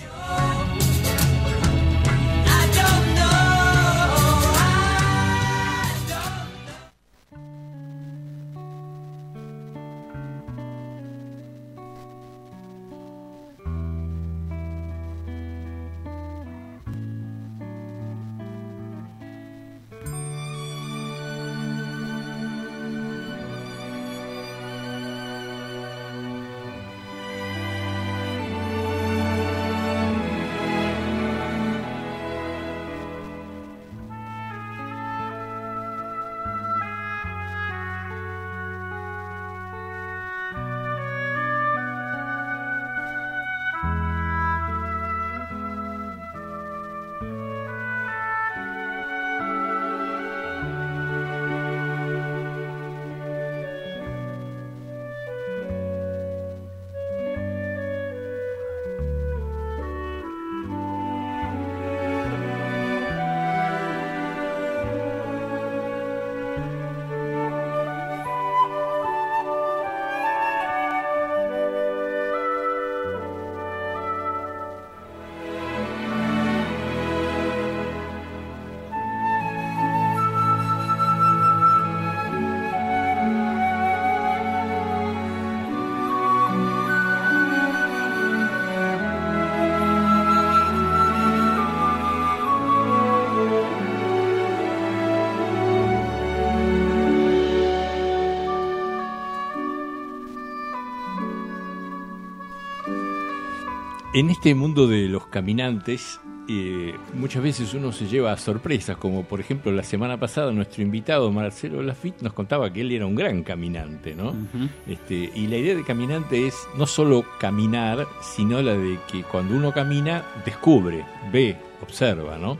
S5: En este mundo de los caminantes, muchas veces uno se lleva a sorpresas, como por ejemplo la semana pasada nuestro invitado Marcelo Lafitte nos contaba que él era un gran caminante, ¿no?
S7: Uh-huh.
S5: Y la idea de caminante es no solo caminar, sino la de que cuando uno camina, descubre, ve, observa, ¿no?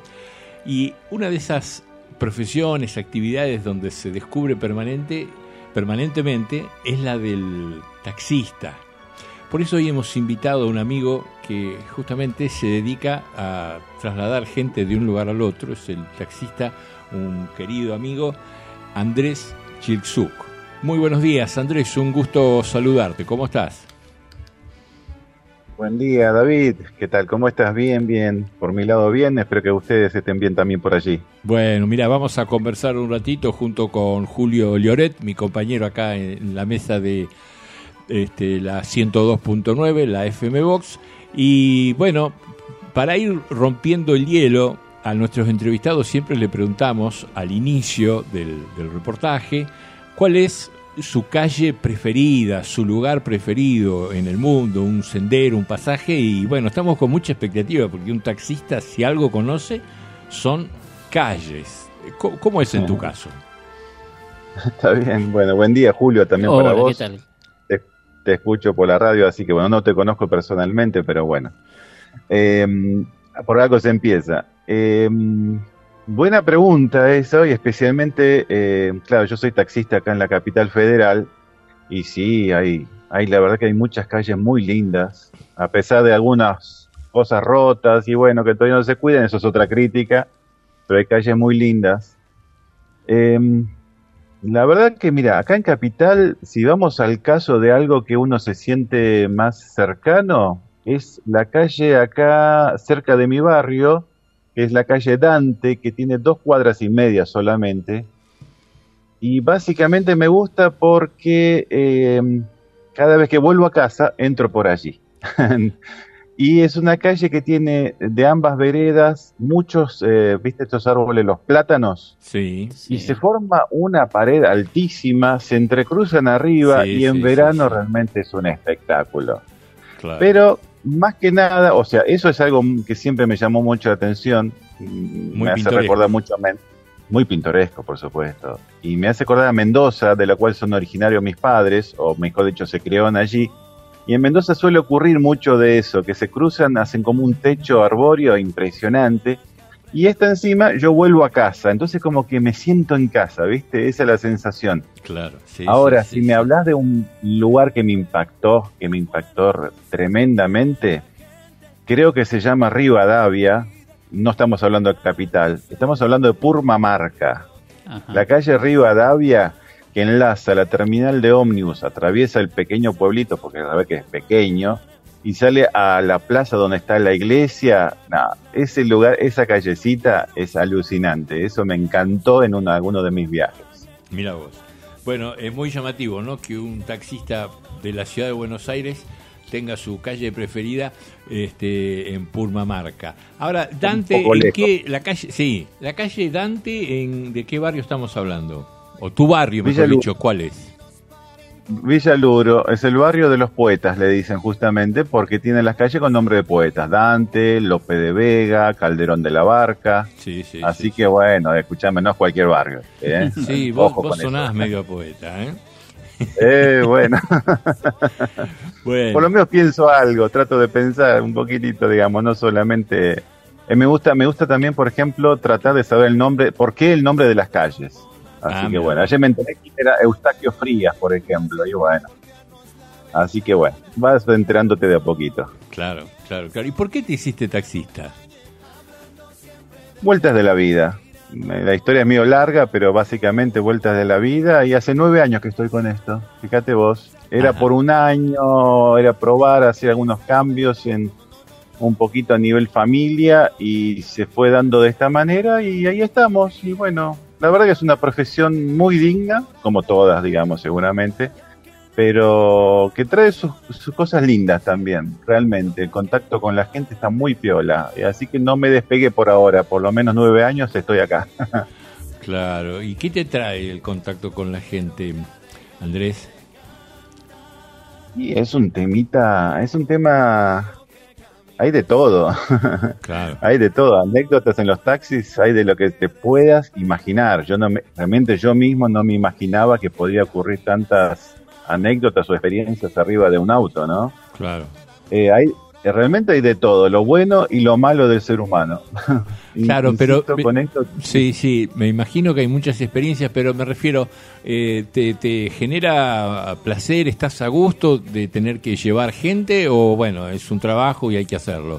S5: Y una de esas profesiones, actividades donde se descubre permanentemente es la del taxista. Por eso hoy hemos invitado a un amigo que justamente se dedica a trasladar gente de un lugar al otro. Es el taxista, un querido amigo, Andrés Chilzuk. Muy buenos días, Andrés, un gusto saludarte. ¿Cómo estás?
S14: Buen día, David. ¿Qué tal? ¿Cómo estás? Bien, bien. Por mi lado bien, espero que ustedes estén bien también por allí.
S5: Bueno, mira, vamos a conversar un ratito junto con Julio Lloret, mi compañero acá en la mesa de la 102.9, la FM Box. Y bueno, para ir rompiendo el hielo, a nuestros entrevistados siempre le preguntamos al inicio del reportaje cuál es su calle preferida, su lugar preferido en el mundo, un sendero, un pasaje. Y bueno, estamos con mucha expectativa porque un taxista, si algo conoce, son calles. ¿Cómo es en tu caso?
S14: Está bien, bueno, buen día, Julio, también. Hola, para vos. ¿Qué tal? Te escucho por la radio, así que bueno, no te conozco personalmente, pero bueno. Por algo se empieza. Buena pregunta esa, y especialmente, claro, yo soy taxista acá en la capital federal, Y sí, hay la verdad que hay muchas calles muy lindas, a pesar de algunas cosas rotas y bueno, que todavía no se cuidan, eso es otra crítica, pero hay calles muy lindas. La verdad que mira, acá en Capital, si vamos al caso de algo que uno se siente más cercano, es la calle acá cerca de mi barrio, que es la calle Dante, que tiene 2 cuadras y media solamente. Y básicamente me gusta porque cada vez que vuelvo a casa entro por allí. Y es una calle que tiene de ambas veredas muchos, ¿viste estos árboles, los plátanos?
S5: Sí.
S14: Y se forma una pared altísima, se entrecruzan arriba y en verano realmente es un espectáculo. Claro. Pero más que nada, o sea, eso es algo que siempre me llamó mucho la atención. Me hace recordar mucho a muy pintoresco, por supuesto. Y me hace acordar a Mendoza, de la cual son originarios mis padres, o mejor dicho, se crearon allí. Y en Mendoza suele ocurrir mucho de eso, que se cruzan, hacen como un techo arbóreo impresionante. Y esta encima, yo vuelvo a casa, entonces como que me siento en casa, ¿viste? Esa es la sensación.
S5: Claro, sí.
S14: Ahora, si me hablas de un lugar que me impactó tremendamente, creo que se llama Rivadavia. No estamos hablando de Capital, estamos hablando de Purmamarca. Ajá. La calle Rivadavia, que enlaza la terminal de ómnibus, atraviesa el pequeño pueblito, porque la verdad que es pequeño, y sale a la plaza donde está la iglesia. Ese lugar, esa callecita es alucinante. Eso me encantó en alguno de mis viajes.
S5: Mira vos. Bueno, es muy llamativo, ¿no?, que un taxista de la ciudad de Buenos Aires tenga su calle preferida en Purmamarca. Ahora, Dante, la calle Dante, ¿de qué barrio estamos hablando? O tu barrio, mejor dicho, ¿cuál es?
S14: Villa Luro, es el barrio de los poetas, le dicen justamente, porque tiene las calles con nombre de poetas. Dante, Lope de Vega, Calderón de la Barca. Así que bueno, escuchame, no es cualquier barrio.
S5: Sí, vos sonás medio poeta,
S14: bueno. Por lo menos pienso algo, trato de pensar un poquitito, digamos, no solamente... me gusta también, por ejemplo, tratar de saber el nombre, por qué el nombre de las calles. Así que bueno, ayer me enteré que era Eustaquio Frías, por ejemplo, y bueno. Así que bueno, vas enterándote de a poquito.
S5: Claro. ¿Y por qué te hiciste taxista?
S14: Vueltas de la vida. La historia es medio larga, pero básicamente vueltas de la vida, y hace 9 años que estoy con esto, fíjate vos. Era por un año, era probar, hacer algunos cambios en un poquito a nivel familia, y se fue dando de esta manera, y ahí estamos. Y bueno, la verdad que es una profesión muy digna, como todas, digamos, seguramente, pero que trae sus cosas lindas también, realmente. El contacto con la gente está muy piola, así que no me despegué por ahora, por lo menos 9 años estoy acá.
S5: Claro, ¿y qué te trae el contacto con la gente, Andrés?
S14: Y es un tema, hay de todo. Claro. Hay de todo, anécdotas en los taxis, hay de lo que te puedas imaginar. Realmente yo mismo no me imaginaba que podía ocurrir tantas anécdotas o experiencias arriba de un auto, ¿no?
S5: Claro.
S14: Realmente hay de todo, lo bueno y lo malo del ser humano.
S5: Claro, pero con esto... sí, me imagino que hay muchas experiencias, pero me refiero, ¿te genera placer, estás a gusto de tener que llevar gente, o bueno, es un trabajo y hay que hacerlo?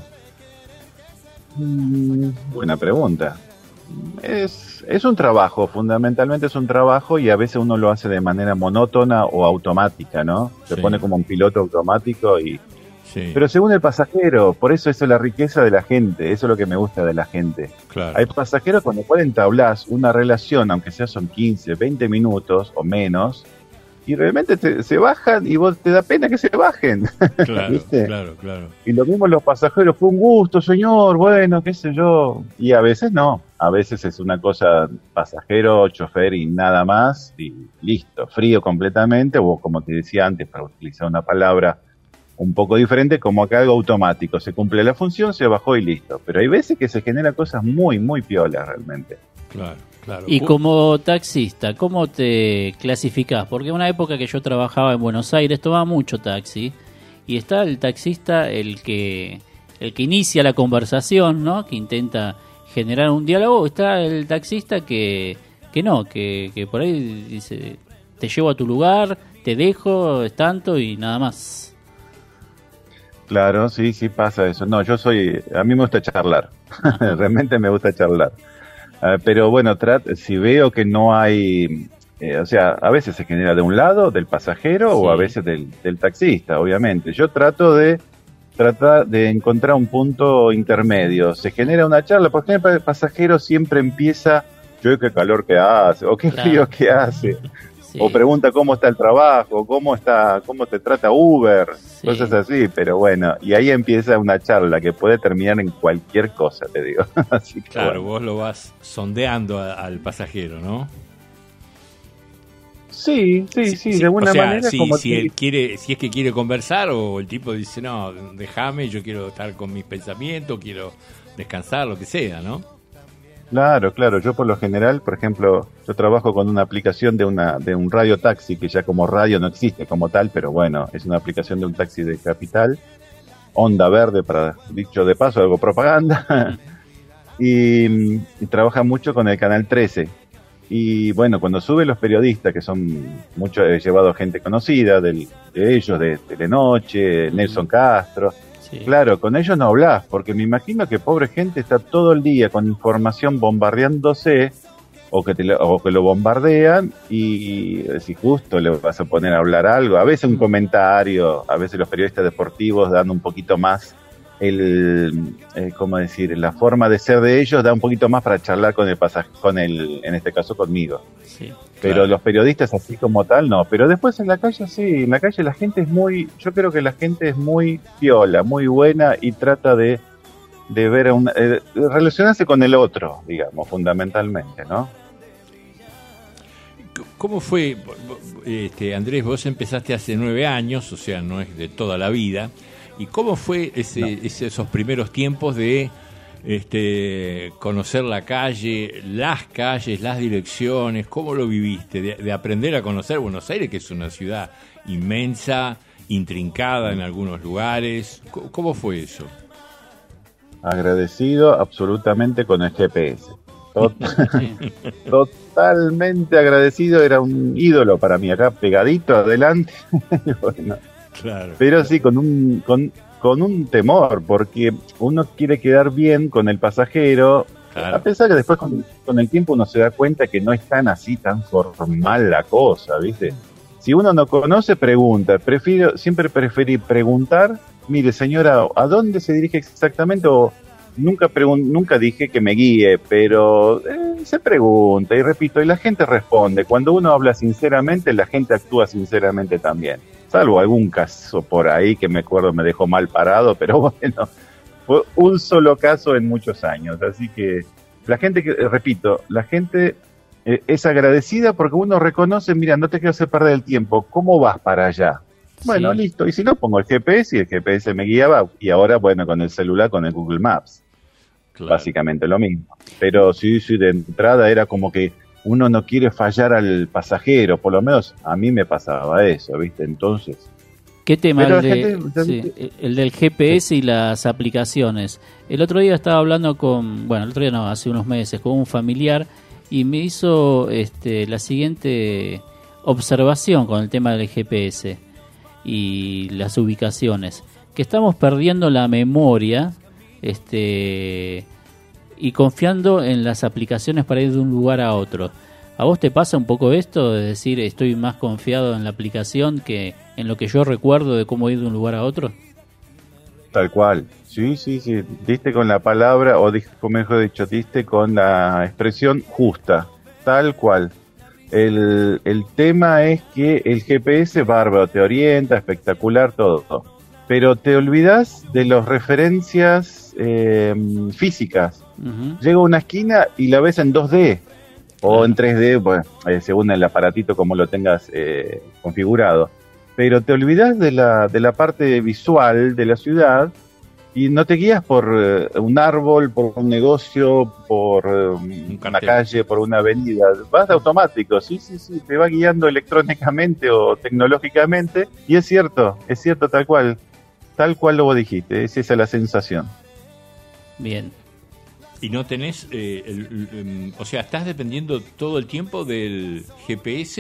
S14: Buena pregunta. Es un trabajo, fundamentalmente es un trabajo, y a veces uno lo hace de manera monótona o automática, ¿no? Se pone como un piloto automático y... Sí. Pero según el pasajero, por eso es la riqueza de la gente, eso es lo que me gusta de la gente.
S5: Claro.
S14: Hay pasajeros con los cuales entablás una relación, aunque sea son 15, 20 minutos o menos, y realmente se bajan y vos te da pena que se bajen.
S5: Claro,
S14: ¿viste?
S5: Claro.
S14: Y lo mismo los pasajeros, fue un gusto, señor, bueno, qué sé yo. Y a veces no, a veces es una cosa pasajero, chofer y nada más, y listo, frío completamente, o como te decía antes, para utilizar una palabra un poco diferente, como acá algo automático, se cumple la función, se bajó y listo. Pero hay veces que se generan cosas muy, muy piolas realmente.
S5: Claro.
S7: Y como taxista, ¿cómo te clasificás? Porque en una época que yo trabajaba en Buenos Aires, tomaba mucho taxi, y está el taxista, el que inicia la conversación, ¿no?, que intenta generar un diálogo. Está el taxista que por ahí dice, te llevo a tu lugar, te dejo, es tanto y nada más.
S14: Claro, sí pasa eso. No, a mí me gusta charlar, realmente me gusta charlar. Pero bueno, si veo que no hay, o sea, a veces se genera de un lado, del pasajero, o a veces del taxista, obviamente. Yo trato de encontrar un punto intermedio. Se genera una charla, porque el pasajero siempre empieza, yo qué calor que hace, o qué frío que hace. Sí. O pregunta cómo está el trabajo, cómo te trata Uber, cosas así, pero bueno, y ahí empieza una charla que puede terminar en cualquier cosa, te digo. Así que
S5: claro, vos lo vas sondeando al pasajero, ¿no?
S14: Sí, de alguna manera.
S5: Si es que quiere conversar, o el tipo dice, no, déjame, yo quiero estar con mis pensamientos, quiero descansar, lo que sea, ¿no?
S14: Claro, yo por lo general, por ejemplo, yo trabajo con una aplicación de un radio taxi, que ya como radio no existe como tal, pero bueno, es una aplicación de un taxi de Capital, Onda Verde, para dicho de paso, algo propaganda, y trabaja mucho con el Canal 13. Y bueno, cuando suben los periodistas, que son muchos, he llevado gente conocida de ellos, de Telenoche, Nelson Castro. Sí. Claro, con ellos no hablas, porque me imagino que pobre gente está todo el día con información bombardeándose, o que lo bombardean, y si justo le vas a poner a hablar algo, a veces un comentario, a veces los periodistas deportivos dan un poquito más ¿cómo decir? La forma de ser de ellos da un poquito más para charlar con en este caso conmigo. Sí, pero claro. Los periodistas así como tal, no. Pero después en la calle sí, en la calle la gente yo creo que la gente es muy piola, muy buena y trata de ver relacionarse con el otro, digamos, fundamentalmente, ¿no?
S5: ¿Cómo fue, Andrés? Vos empezaste hace 9 años, o sea, no es de toda la vida. ¿Y cómo fue esos primeros tiempos de conocer la calle, las calles, las direcciones? ¿Cómo lo viviste? De aprender a conocer Buenos Aires, que es una ciudad inmensa, intrincada en algunos lugares. ¿Cómo fue eso?
S14: Agradecido absolutamente con el GPS. Totalmente agradecido, era un ídolo para mí, acá pegadito, adelante. Bueno.
S5: Claro.
S14: Pero sí, con un temor, porque uno quiere quedar bien con el pasajero, claro. A pesar que después con el tiempo uno se da cuenta que no es tan formal la cosa, ¿viste? Si uno no conoce, pregunta. Siempre preferí preguntar, mire señora, ¿a dónde se dirige exactamente? O nunca dije que me guíe, pero se pregunta, y repito, y la gente responde. Cuando uno habla sinceramente, la gente actúa sinceramente también. Salvo algún caso por ahí que me acuerdo me dejó mal parado, pero bueno, fue un solo caso en muchos años. Así que la gente, repito, la gente es agradecida porque uno reconoce, mira, no te quiero hacer perder el tiempo, ¿cómo vas para allá? Bueno, sí. Listo, y si no, pongo el GPS y el GPS me guiaba, y ahora, bueno, con el celular, con el Google Maps. Claro. Básicamente lo mismo. Pero sí, de entrada era como que uno no quiere fallar al pasajero, por lo menos a mí me pasaba eso, ¿viste? Entonces...
S7: ¿Qué tema? El del GPS y las aplicaciones. El otro día estaba hablando hace unos meses, con un familiar, y me hizo la siguiente observación con el tema del GPS y las ubicaciones, que estamos perdiendo la memoria y confiando en las aplicaciones para ir de un lugar a otro. ¿A vos te pasa un poco esto de decir estoy más confiado en la aplicación que en lo que yo recuerdo de cómo ir de un lugar a otro?
S14: Tal cual, sí, diste con la palabra, o mejor dicho, diste con la expresión justa, tal cual. El tema es que el GPS, bárbaro, te orienta, espectacular, todo, pero te olvidas de las referencias físicas. Uh-huh. Llega a una esquina y la ves en 2D o en 3D, bueno, según el aparatito como lo tengas configurado, pero te olvidas de la parte visual de la ciudad y no te guías por un árbol, por un negocio, por una calle, por una avenida, vas de automático, sí, te va guiando electrónicamente o tecnológicamente, y es cierto tal cual lo vos dijiste, es esa la sensación.
S7: Bien.
S5: Y no tenés, o sea, ¿estás dependiendo todo el tiempo del GPS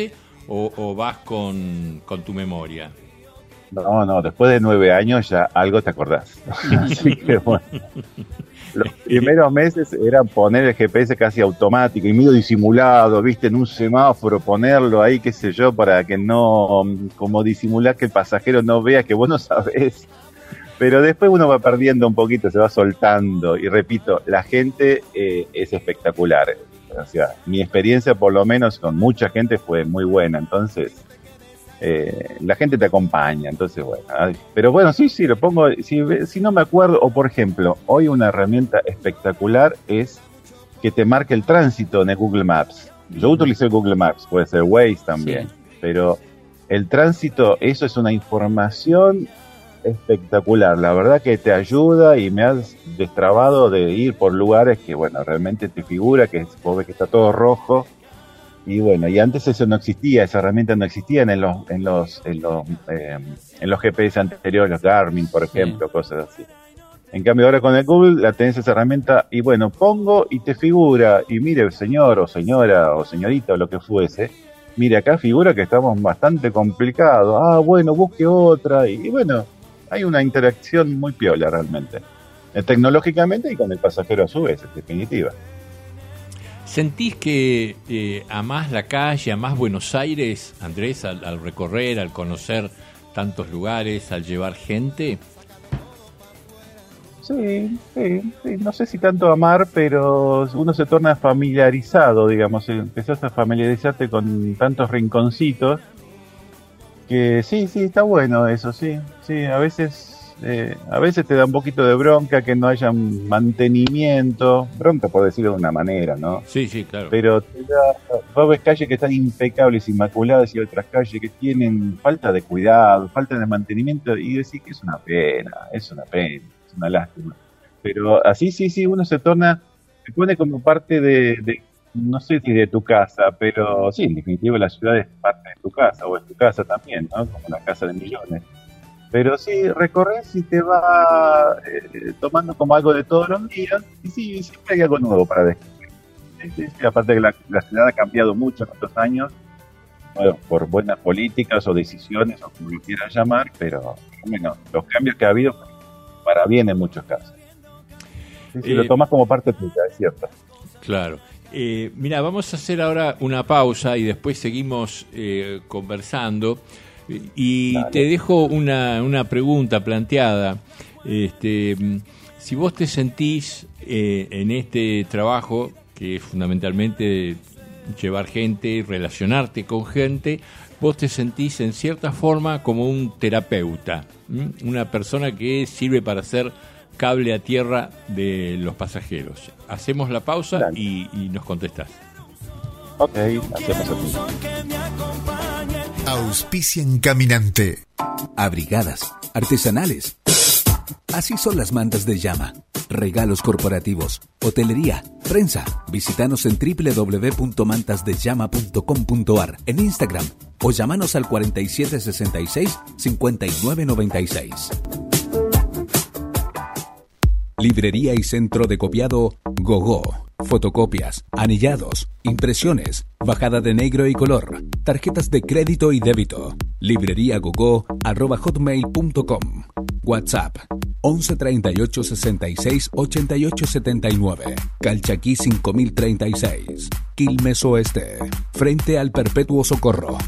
S5: o vas con tu memoria?
S14: No, después de 9 años ya algo te acordás. Así que bueno, los primeros meses eran poner el GPS casi automático y medio disimulado, viste, en un semáforo, ponerlo ahí, qué sé yo, para que no, como disimular que el pasajero no vea que vos no sabés. Pero después uno va perdiendo un poquito, se va soltando. Y repito, la gente es espectacular. O sea, mi experiencia por lo menos con mucha gente fue muy buena. Entonces, la gente te acompaña. Entonces, bueno. Pero bueno, sí, lo pongo. Si no me acuerdo, o por ejemplo, hoy una herramienta espectacular es que te marque el tránsito en el Google Maps. Yo utilicé el Google Maps, puede ser Waze también. Sí. Pero el tránsito, eso es una información espectacular, la verdad que te ayuda y me has destrabado de ir por lugares que, bueno, realmente te figura que vos ves que está todo rojo y bueno, y antes eso no existía, esa herramienta no existía en los GPS anteriores, los Garmin, por ejemplo, cosas así. En cambio ahora con el Google la tenés esa herramienta y bueno, pongo y te figura y mire, señor o señora o señorita o lo que fuese, mire, acá figura que estamos bastante complicados, bueno, busque otra y bueno, hay una interacción muy piola realmente, tecnológicamente y con el pasajero a su vez, en definitiva.
S5: ¿Sentís que amás la calle, amás Buenos Aires, Andrés, al recorrer, al conocer tantos lugares, al llevar gente?
S14: Sí, no sé si tanto amar, pero uno se torna familiarizado, digamos, empezás a familiarizarte con tantos rinconcitos, que sí, está bueno eso, sí, a veces te da un poquito de bronca que no haya mantenimiento, bronca por decirlo de una manera, ¿no? Sí, claro. Pero vos ves calles que están impecables, inmaculadas y otras calles que tienen falta de cuidado, falta de mantenimiento y decís que es una pena, es una lástima. Pero así sí, uno se pone como parte de no sé si de tu casa, pero sí, en definitiva la ciudad es parte de tu casa, o es tu casa también, ¿no? Como una casa de millones. Pero sí, recorres y te va tomando como algo de todos los días, y sí, siempre hay algo nuevo para descubrir. Sí, aparte que la ciudad ha cambiado mucho en estos años, bueno, por buenas políticas o decisiones, o como lo quieras llamar, pero bueno, los cambios que ha habido para bien en muchos casos. Sí, lo tomas como parte tuya, es cierto.
S5: Claro. Mira, vamos a hacer ahora una pausa y después seguimos conversando y dale. Te dejo una pregunta planteada. Si vos te sentís en este trabajo, que es fundamentalmente llevar gente, relacionarte con gente, vos te sentís en cierta forma como un terapeuta, una persona que sirve para hacer cable a tierra de los pasajeros. Hacemos la pausa y nos contestás.
S14: Ok, hacemos así.
S1: Auspician Caminante.
S4: Abrigadas, artesanales. Así son las mantas de llama. Regalos corporativos, hotelería, prensa. Visítanos en www.mantasdellama.com.ar, en Instagram o llamanos al 4766-5996. Librería y centro de copiado Gogó. Fotocopias, anillados, impresiones, bajada de negro y color, tarjetas de crédito y débito. libreriagogo@hotmail.com. WhatsApp 11 38 66 88 79. Calchaquí 5036. Quilmes Oeste. Frente al Perpetuo Socorro.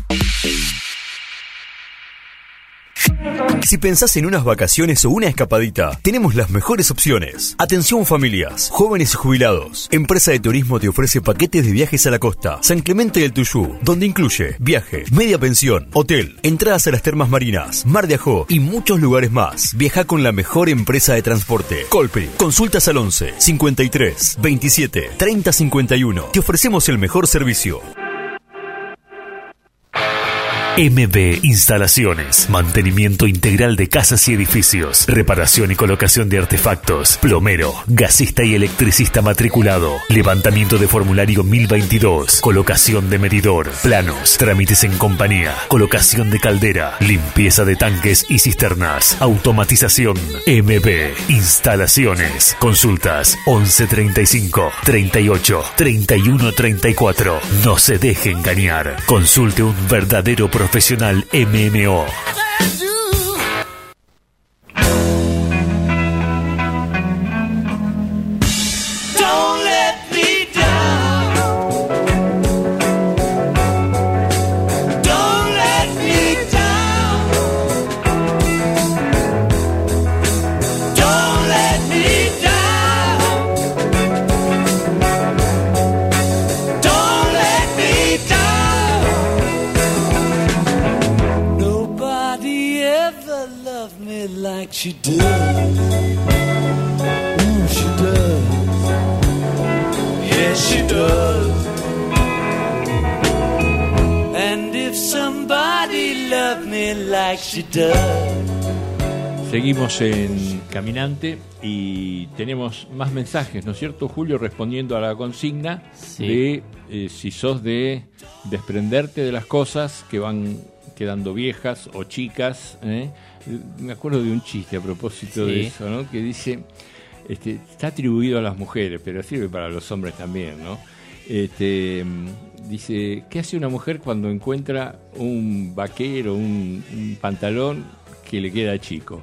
S2: Si pensás en unas vacaciones o una escapadita, tenemos las mejores opciones. Atención familias, jóvenes y jubilados. Empresa de Turismo te ofrece paquetes de viajes a la costa San Clemente del Tuyú, donde incluye viaje, media pensión, hotel, entradas a las termas marinas, Mar de Ajó y muchos lugares más. Viaja con la mejor empresa de transporte. Colpri. Consultas al 11 53 27 30 51. Te ofrecemos el mejor servicio.
S15: MB Instalaciones, mantenimiento integral de casas y edificios, reparación y colocación de artefactos, plomero, gasista y electricista matriculado, levantamiento de formulario 1022, colocación de medidor, planos, trámites en compañía, colocación de caldera, limpieza de tanques y cisternas, automatización. MB Instalaciones. Consultas 1135 38 31 34. No se deje engañar. Consulte un verdadero profesional MMO.
S6: She does. She does. Yes, she does. And if somebody loved me like she does.
S5: Seguimos en Caminante y tenemos más mensajes, ¿no es cierto, Julio? Respondiendo a la consigna de si sos de desprenderte de las cosas que van quedando viejas o chicas, Me acuerdo de un chiste a propósito de eso, ¿no? Que dice, está atribuido a las mujeres, pero sirve para los hombres también, ¿no? Dice, ¿qué hace una mujer cuando encuentra un vaquero, un pantalón que le queda chico?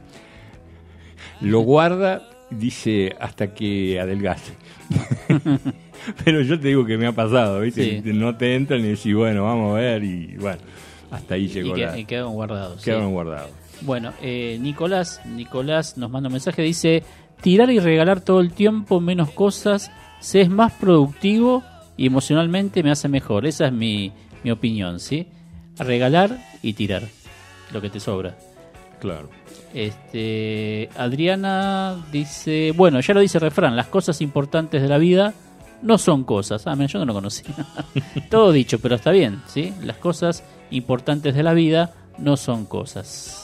S5: Lo guarda, dice, hasta que adelgace. Pero yo te digo que me ha pasado, ¿viste? Sí. No te entran y decís, bueno, vamos a ver, y bueno, hasta ahí llegó
S7: y quedaron guardados.
S5: Quedaron guardados.
S7: Bueno, Nicolás nos manda un mensaje, dice, tirar y regalar todo el tiempo, menos cosas, se es más productivo y emocionalmente me hace mejor. Esa es mi opinión, ¿sí? Regalar y tirar lo que te sobra.
S5: Claro.
S7: Adriana dice, bueno, ya lo dice el refrán, las cosas importantes de la vida no son cosas. Yo no lo conocía. Todo dicho, pero está bien, ¿sí? Las cosas importantes de la vida no son cosas.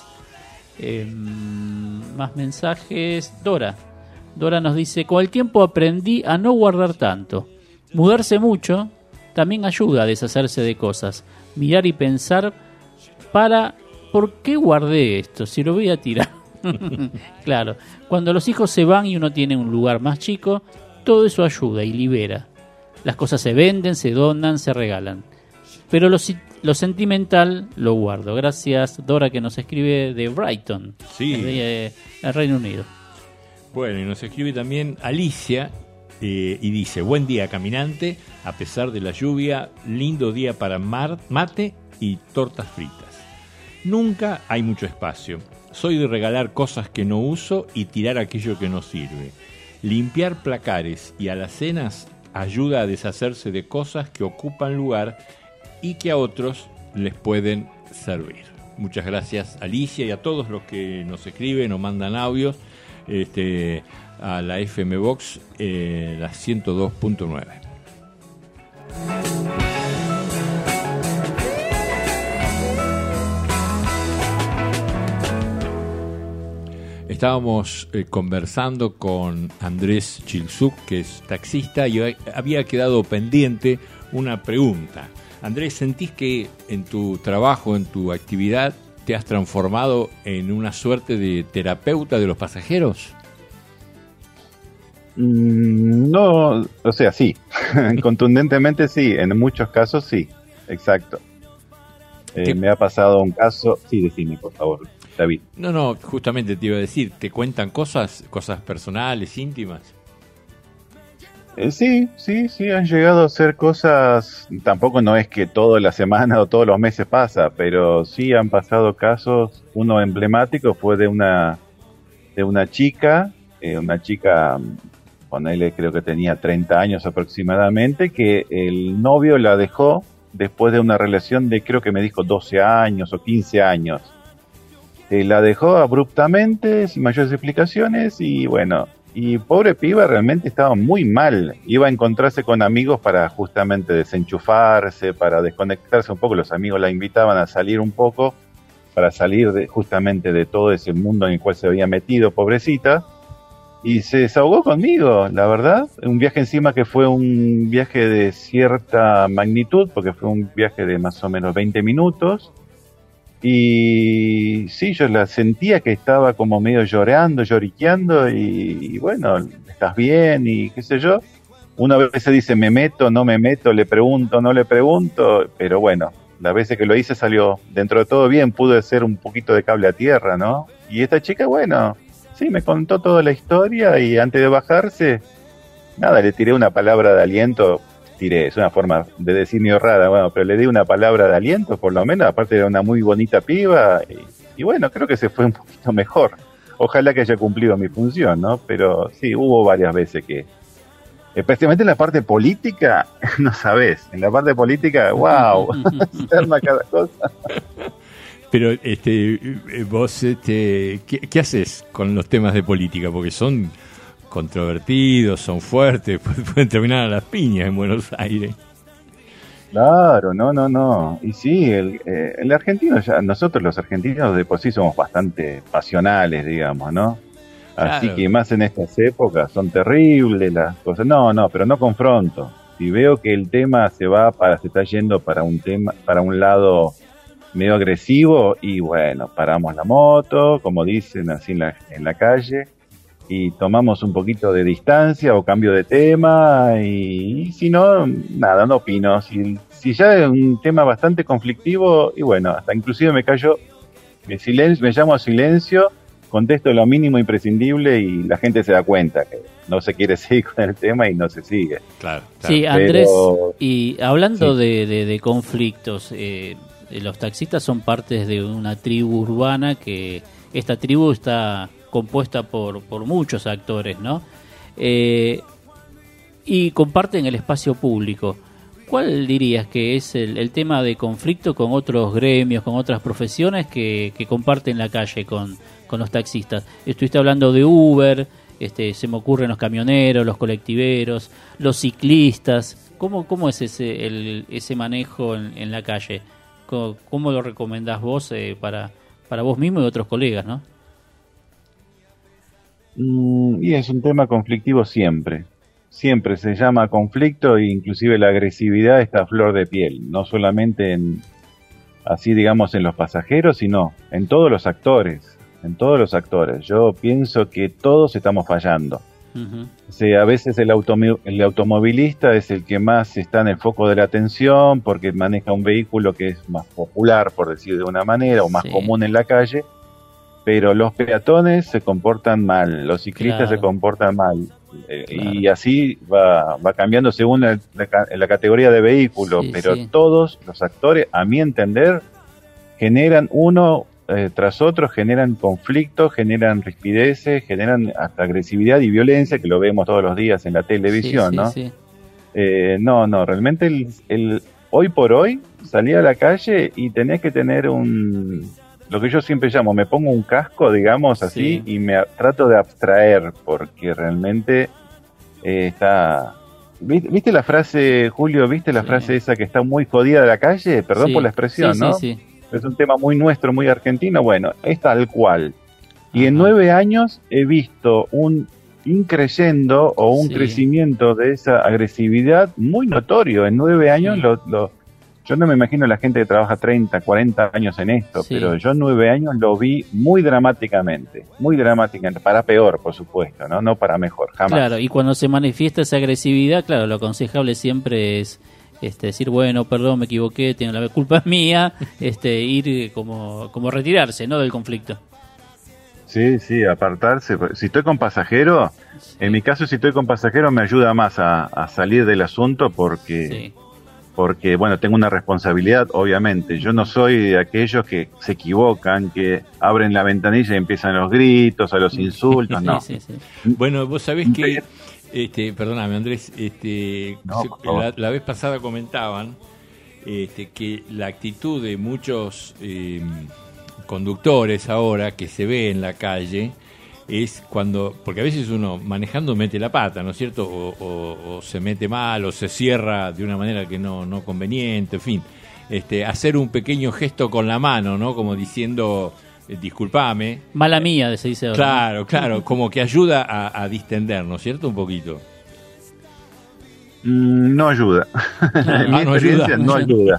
S7: Más mensajes. Dora nos dice, con el tiempo aprendí a no guardar tanto. Mudarse mucho también ayuda a deshacerse de cosas. Mirar y pensar ¿por qué guardé esto? Si lo voy a tirar. Claro, cuando los hijos se van y uno tiene un lugar más chico, todo eso ayuda y libera. Las cosas se venden, se donan, se regalan. Pero lo sentimental lo guardo. Gracias, Dora, que nos escribe de Brighton, el Reino Unido.
S5: Bueno, y nos escribe también Alicia y dice, buen día, caminante, a pesar de la lluvia, lindo día para mate y tortas fritas. Nunca hay mucho espacio. Soy de regalar cosas que no uso y tirar aquello que no sirve. Limpiar placares y alacenas ayuda a deshacerse de cosas que ocupan lugar y que a otros les pueden servir. Muchas gracias, Alicia, y a todos los que nos escriben o mandan audios a la FM Box, la 102.9. Estábamos conversando con Andrés Chilzuk, que es taxista, y había quedado pendiente una pregunta. Andrés, ¿sentís que en tu trabajo, en tu actividad, te has transformado en una suerte de terapeuta de los pasajeros?
S14: No, o sea, sí. Contundentemente sí, en muchos casos sí, exacto. Me ha pasado un caso... Sí, decime, por favor, David.
S5: No, justamente te iba a decir, ¿te cuentan cosas personales, íntimas?
S14: Sí, han llegado a ser cosas, tampoco no es que toda la semana o todos los meses pasa, pero sí han pasado casos. Uno emblemático fue de una chica, ponele, creo que tenía 30 años aproximadamente, que el novio la dejó después de una relación de, creo que me dijo 12 años o 15 años. La dejó abruptamente, sin mayores explicaciones, y bueno, Y pobre piba realmente estaba muy mal. Iba a encontrarse con amigos para justamente desenchufarse, para desconectarse un poco. Los amigos la invitaban a salir un poco, para salir justamente de todo ese mundo en el cual se había metido, pobrecita. Y se desahogó conmigo, la verdad. Un viaje encima que fue un viaje de cierta magnitud, porque fue un viaje de más o menos 20 minutos. Y sí, yo la sentía que estaba como medio lloriqueando y bueno, ¿estás bien? Y qué sé yo. Una vez se dice, me meto, no me meto, le pregunto, no le pregunto, pero bueno, las veces que lo hice salió dentro de todo bien, pude hacer un poquito de cable a tierra, ¿no? Y esta chica, bueno, sí, me contó toda la historia y antes de bajarse, nada, le tiré una palabra de aliento. Es una forma de decir medio rara, bueno, pero le di una palabra de aliento, por lo menos, aparte era una muy bonita piba, y bueno, creo que se fue un poquito mejor. Ojalá que haya cumplido mi función, ¿no? Pero sí, hubo varias veces que, especialmente en la parte política, no sabés, en la parte política, wow, se arma cada cosa.
S5: Pero vos, ¿qué haces con los temas de política? Porque son controvertidos, son fuertes, pueden terminar a las piñas en Buenos Aires.
S14: Claro, no. Y sí, el argentino, nosotros los argentinos de por sí somos bastante pasionales, digamos, ¿no? Así que más en estas épocas son terribles las cosas. No, pero no confronto. Si veo que el tema se está yendo para un lado medio agresivo, y bueno, paramos la moto, como dicen así en la calle, y tomamos un poquito de distancia o cambio de tema, y si no, nada, no opino. Si ya es un tema bastante conflictivo, y bueno, hasta inclusive me callo, me llamo a silencio, contesto lo mínimo imprescindible y la gente se da cuenta que no se quiere seguir con el tema y no se sigue.
S7: Claro. Sí, Andrés, y hablando de conflictos, los taxistas son partes de una tribu urbana, que esta tribu está compuesta por muchos actores, ¿no? Y comparten el espacio público. ¿Cuál dirías que es el tema de conflicto con otros gremios, con otras profesiones que comparten la calle con los taxistas? Estuviste hablando de Uber, se me ocurren los camioneros, los colectiveros, los ciclistas. ¿Cómo es ese manejo en la calle? ¿Cómo lo recomendás vos para vos mismo y otros colegas, no?
S14: Y es un tema conflictivo siempre se llama conflicto, e inclusive la agresividad está a flor de piel, no solamente así digamos en los pasajeros, sino en todos los actores. Yo pienso que todos estamos fallando. Uh-huh. O sea, a veces el automovilista es el que más está en el foco de la atención porque maneja un vehículo que es más popular, por decir de una manera, o más común en la calle. Pero los peatones se comportan mal, los ciclistas se comportan mal, y así va cambiando según la categoría de vehículo, pero todos los actores, a mi entender, generan uno tras otro, generan conflictos, generan rispideces, generan hasta agresividad y violencia, que lo vemos todos los días en la televisión, ¿no? Sí. No, realmente hoy por hoy salí a la calle y tenés que tener lo que yo siempre llamo, me pongo un casco, digamos así, y me trato de abstraer, porque realmente está... ¿Viste la frase, Julio? ¿Viste la frase esa que está muy jodida de la calle? Perdón por la expresión, ¿no? Sí. Es un tema muy nuestro, muy argentino. Bueno, es tal cual. Y en 9 años he visto un increyendo o un crecimiento de esa agresividad muy notorio. En 9 años yo no me imagino la gente que trabaja 30, 40 años en esto, pero yo en 9 años lo vi muy dramáticamente, para peor, por supuesto, no para mejor, jamás.
S7: Claro, y cuando se manifiesta esa agresividad, claro, lo aconsejable siempre es decir, bueno, perdón, me equivoqué, tiene la culpa es mía, ir como retirarse, ¿no?, del conflicto.
S14: Sí, apartarse. Si estoy con pasajero, en mi caso, si estoy con pasajero me ayuda más a salir del asunto porque bueno, tengo una responsabilidad, obviamente. Yo no soy de aquellos que se equivocan, que abren la ventanilla y empiezan los gritos, a los insultos, no. Sí.
S5: Bueno, vos sabés que, perdóname Andrés, la vez pasada comentaban que la actitud de muchos conductores ahora que se ve en la calle es cuando, porque a veces uno manejando mete la pata, ¿no es cierto? O se mete mal, o se cierra de una manera que no conveniente, en fin. Hacer un pequeño gesto con la mano, ¿no? Como diciendo, disculpame.
S7: Mala mía, se dice ahora.
S5: Claro, como que ayuda a distender, ¿no es cierto? Un poquito.
S14: No ayuda. En mi experiencia no ayuda.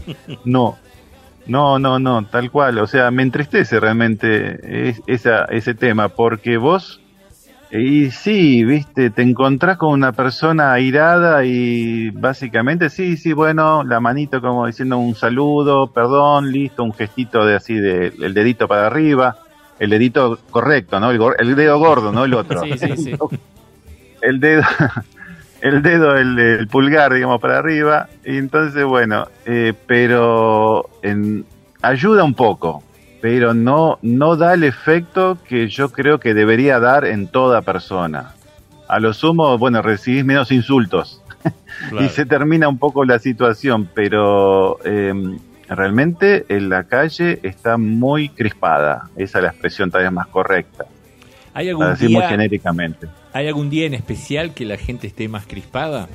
S14: No, tal cual. O sea, me entristece realmente ese tema, porque vos, y sí, viste, te encontrás con una persona airada y básicamente, sí, bueno, la manito como diciendo un saludo, perdón, listo, un gestito de así, el dedito para arriba, el dedito correcto, ¿no? El dedo gordo, no el otro. Sí. El dedo, el pulgar, digamos, para arriba. Y entonces, bueno, pero ayuda un poco, pero no da el efecto que yo creo que debería dar en toda persona. A lo sumo, bueno, recibís menos insultos. Claro. Y se termina un poco la situación, pero realmente en la calle está muy crispada. Esa es la expresión tal vez más correcta.
S5: ¿Hay algún
S14: así
S5: día,
S14: muy genéricamente.
S5: ¿Hay algún día en especial que la gente esté más crispada?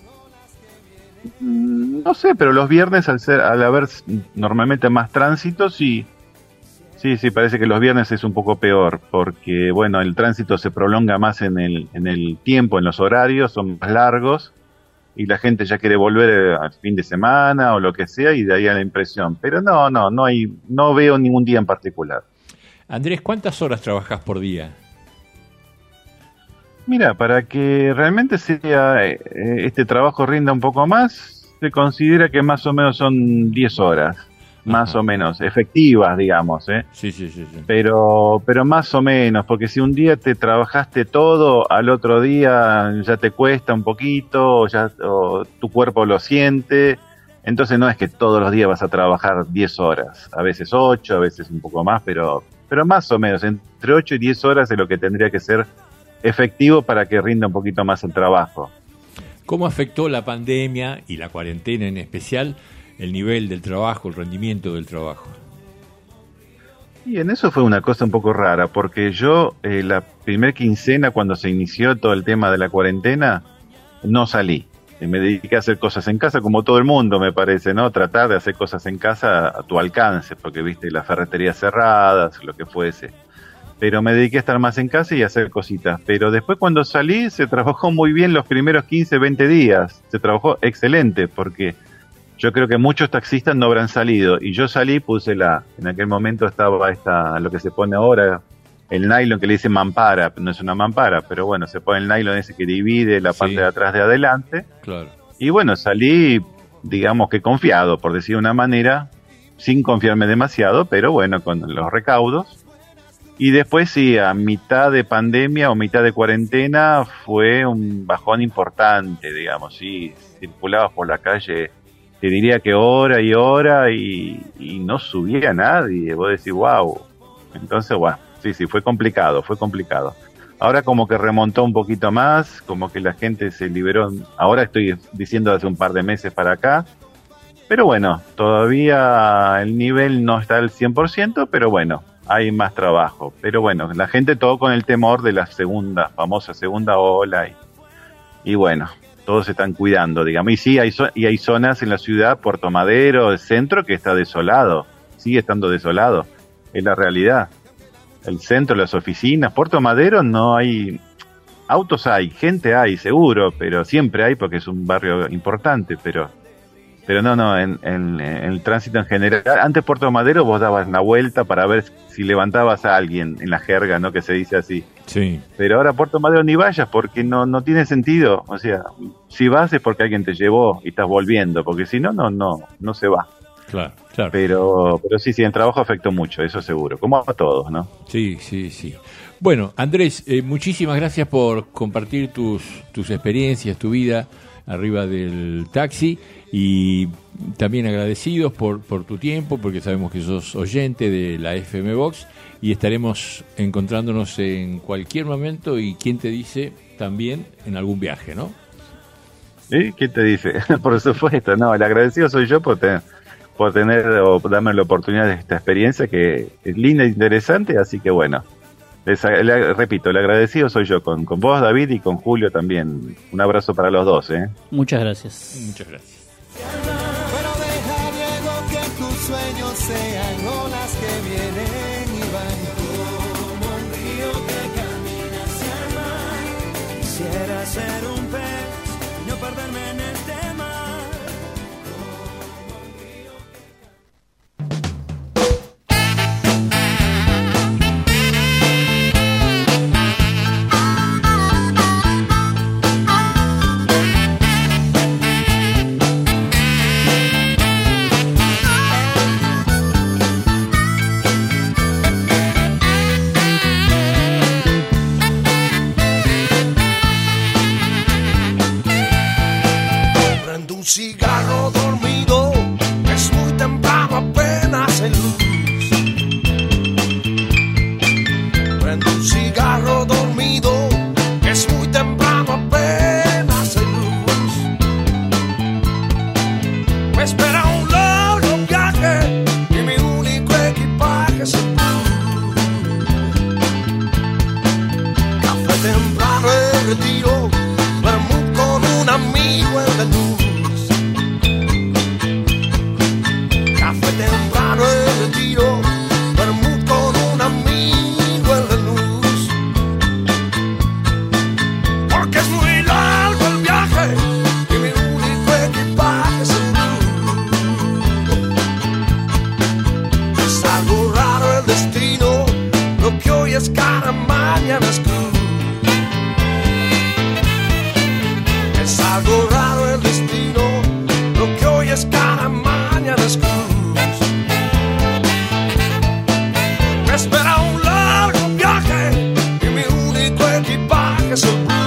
S14: No sé, pero los viernes al haber normalmente más tránsito, sí, parece que los viernes es un poco peor, porque bueno, el tránsito se prolonga más en el tiempo, en los horarios, son más largos, y la gente ya quiere volver al fin de semana o lo que sea, y de ahí a la impresión. Pero no veo ningún día en particular.
S5: Andrés, ¿cuántas horas trabajas por día?
S14: Mira, para que realmente sea este trabajo rinda un poco más, se considera que más o menos son 10 horas, más o menos, efectivas, digamos,
S5: Sí.
S14: Pero más o menos, porque si un día te trabajaste todo, al otro día ya te cuesta un poquito, o tu cuerpo lo siente, entonces no es que todos los días vas a trabajar 10 horas, a veces 8, a veces un poco más, pero más o menos, entre 8 y 10 horas es lo que tendría que ser efectivo para que rinda un poquito más el trabajo.
S5: ¿Cómo afectó la pandemia y la cuarentena en especial el nivel del trabajo, el rendimiento del trabajo?
S14: Y en eso fue una cosa un poco rara, porque yo la primer quincena, cuando se inició todo el tema de la cuarentena, no salí. Me dediqué a hacer cosas en casa, como todo el mundo, me parece, ¿no? Tratar de hacer cosas en casa a tu alcance, porque viste las ferreterías cerradas, lo que fuese. Pero me dediqué a estar más en casa y a hacer cositas. Pero después cuando salí se trabajó muy bien los primeros 15, 20 días. Se trabajó excelente porque yo creo que muchos taxistas no habrán salido. Y yo salí, puse en aquel momento estaba lo que se pone ahora, el nylon que le dicen mampara. No es una mampara, pero bueno, se pone el nylon ese que divide la parte de atrás de adelante.
S5: Claro.
S14: Y bueno, salí, digamos que confiado, por decir de una manera, sin confiarme demasiado, pero bueno, con los recaudos. Y después sí, a mitad de pandemia o mitad de cuarentena fue un bajón importante, digamos, sí, circulabas por la calle, te diría que hora y hora y no subía nadie, vos decís, wow. Entonces, bueno, sí, fue complicado. Ahora como que remontó un poquito más, como que la gente se liberó, ahora estoy diciendo hace un par de meses para acá, pero bueno, todavía el nivel no está al 100%, pero bueno, hay más trabajo. Pero bueno, la gente todo con el temor de la famosa segunda ola y bueno, todos se están cuidando, digamos. Y sí, hay zonas en la ciudad, Puerto Madero, el centro, que está desolado, sigue estando desolado, es la realidad. El centro, las oficinas, Puerto Madero no hay, autos hay, gente hay, seguro, pero siempre hay porque es un barrio importante, pero no, en el tránsito en general. Antes Puerto Madero vos dabas la vuelta para ver si levantabas a alguien, en la jerga, ¿no? Que se dice así.
S5: Sí.
S14: Pero ahora Puerto Madero ni vayas porque no tiene sentido. O sea, si vas es porque alguien te llevó y estás volviendo, porque si no se va.
S5: Claro.
S14: Pero sí, el trabajo afectó mucho, eso seguro, como a todos, ¿no?
S5: Sí. Bueno, Andrés, muchísimas gracias por compartir tus experiencias, tu vida arriba del taxi, y también agradecidos por tu tiempo, porque sabemos que sos oyente de la FM Box, y estaremos encontrándonos en cualquier momento, y quién te dice también en algún viaje, ¿no?
S14: ¿Sí? ¿Quién te dice? Por supuesto, no, el agradecido soy yo por tener o darme la oportunidad de esta experiencia que es linda e interesante, así que bueno, Repito, el agradecido soy yo, con vos, David, y con Julio también. Un abrazo para los dos.
S7: Muchas gracias.
S5: Muchas gracias.
S6: Pero deja, Diego, que tus sueños sean olas que vienen y van como un río que camina hacia el mar. Quisiera ser un pez y no perderme en este mar.
S13: Cigarro dormido, es muy temprano, apenas hay luz. Prendo un cigarro dormido, es muy temprano, apenas hay luz. Me espera un largo viaje y mi único equipaje es el blues. Café temprano en retiro, vermut con un amigo en la luz. Temprano en retiro, vermut con un amigo en la luz. Porque es muy largo el viaje y mi único equipaje es el blues. Es algo raro el destino, lo que hoy es cara, mañana es cruz. Es algo raro el destino, lo que hoy es cara, mañana es cruz. Espera un largo viaje y mi único equipaje es el blues.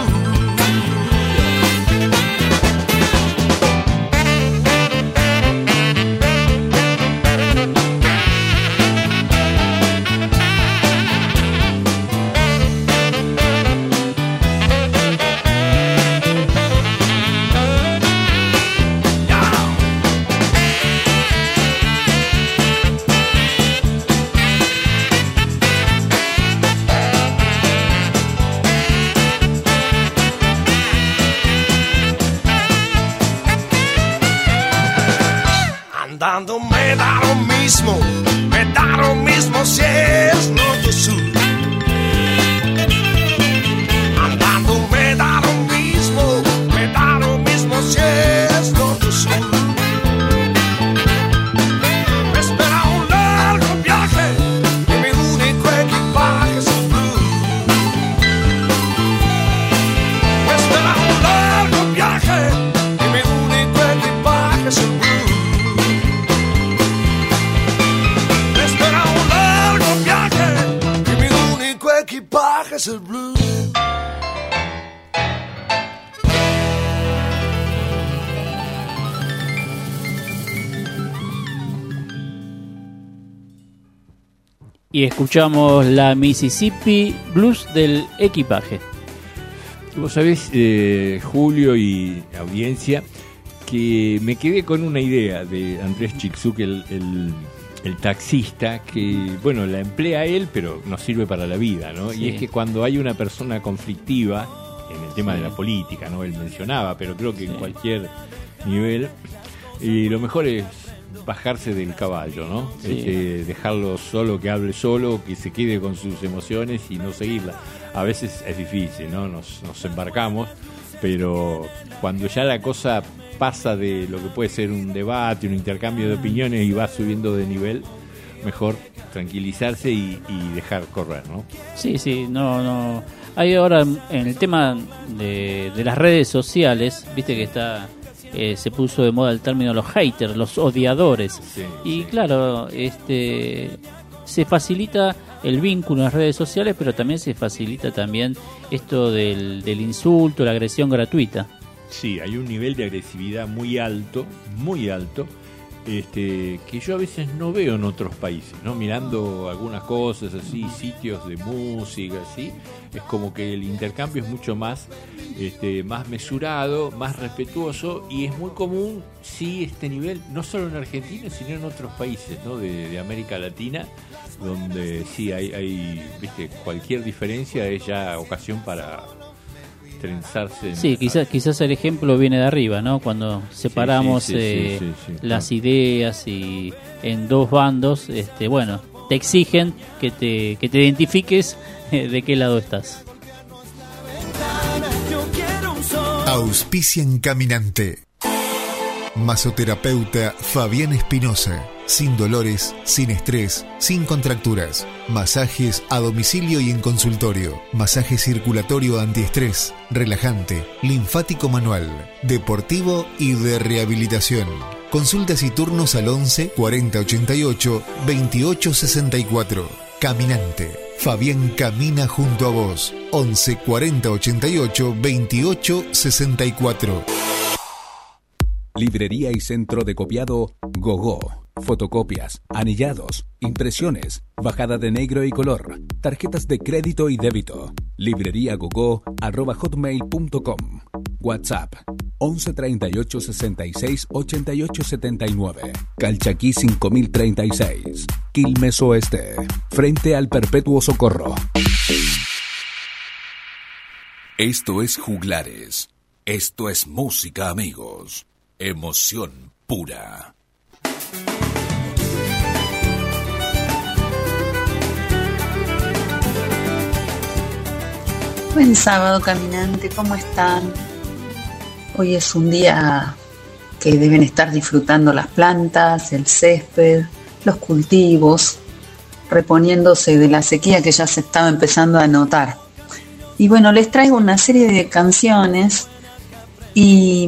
S13: Andando me da lo mismo si es norte o sur. Andando me da lo mismo si es norte o sur. Me espera un largo viaje y mi único equipaje es el blues. Me espera un largo viaje y mi único equipaje es el blues. Equipaje es el blues.
S7: Y escuchamos la Mississippi Blues del Equipaje.
S5: Vos sabés, Julio y audiencia, que me quedé con una idea de Andrés Chiczuk, el taxista, que, bueno, la emplea él, pero no sirve para la vida, ¿no? Sí. Y es que cuando hay una persona conflictiva, en el tema de la política, ¿no? Él mencionaba, pero creo que en cualquier nivel, lo mejor es bajarse del caballo, ¿no? Dejarlo solo, que hable solo, que se quede con sus emociones y no seguirla. A veces es difícil, ¿no? Nos embarcamos, pero cuando ya la cosa pasa de lo que puede ser un debate, un intercambio de opiniones y va subiendo de nivel, mejor tranquilizarse y dejar correr, ¿no?
S7: Sí, no. Hay ahora en el tema de las redes sociales, viste que está se puso de moda el término los haters, los odiadores. Claro, se facilita el vínculo en las redes sociales, pero también se facilita también esto del insulto, la agresión gratuita.
S5: Sí, hay un nivel de agresividad muy alto, que yo a veces no veo en otros países, ¿no? Mirando algunas cosas así, sitios de música, así, es como que el intercambio es mucho más mesurado, más respetuoso, y es muy común, sí, este nivel, no solo en Argentina, sino en otros países, ¿no? de América Latina, donde sí hay viste, cualquier diferencia es ya ocasión para trenzarse.
S7: Sí, quizás el ejemplo viene de arriba, ¿no? Cuando separamos las ideas y en dos bandos, bueno, te exigen que te identifiques de qué lado estás.
S1: Auspician Caminante. Masoterapeuta Fabián Espinosa. Sin dolores, sin estrés, sin contracturas. Masajes a domicilio y en consultorio. Masaje circulatorio antiestrés, relajante, linfático manual, deportivo y de rehabilitación. Consultas y turnos al 11 40 88 28 64. Caminante. Fabián camina junto a vos. 11 40 88 28 64.
S4: Librería y centro de copiado Gogó. Fotocopias, anillados, impresiones, bajada de negro y color, tarjetas de crédito y débito. libreriagogo@hotmail.com. WhatsApp 11 38 66 88 79. Calchaquí 5036. Quilmes Oeste. Frente al Perpetuo Socorro.
S3: Esto es Juglares. Esto es música, amigos. Emoción pura.
S16: Buen sábado, caminante, ¿cómo están? Hoy es un día que deben estar disfrutando las plantas, el césped, los cultivos, reponiéndose de la sequía que ya se estaba empezando a notar. Y bueno, les traigo una serie de canciones y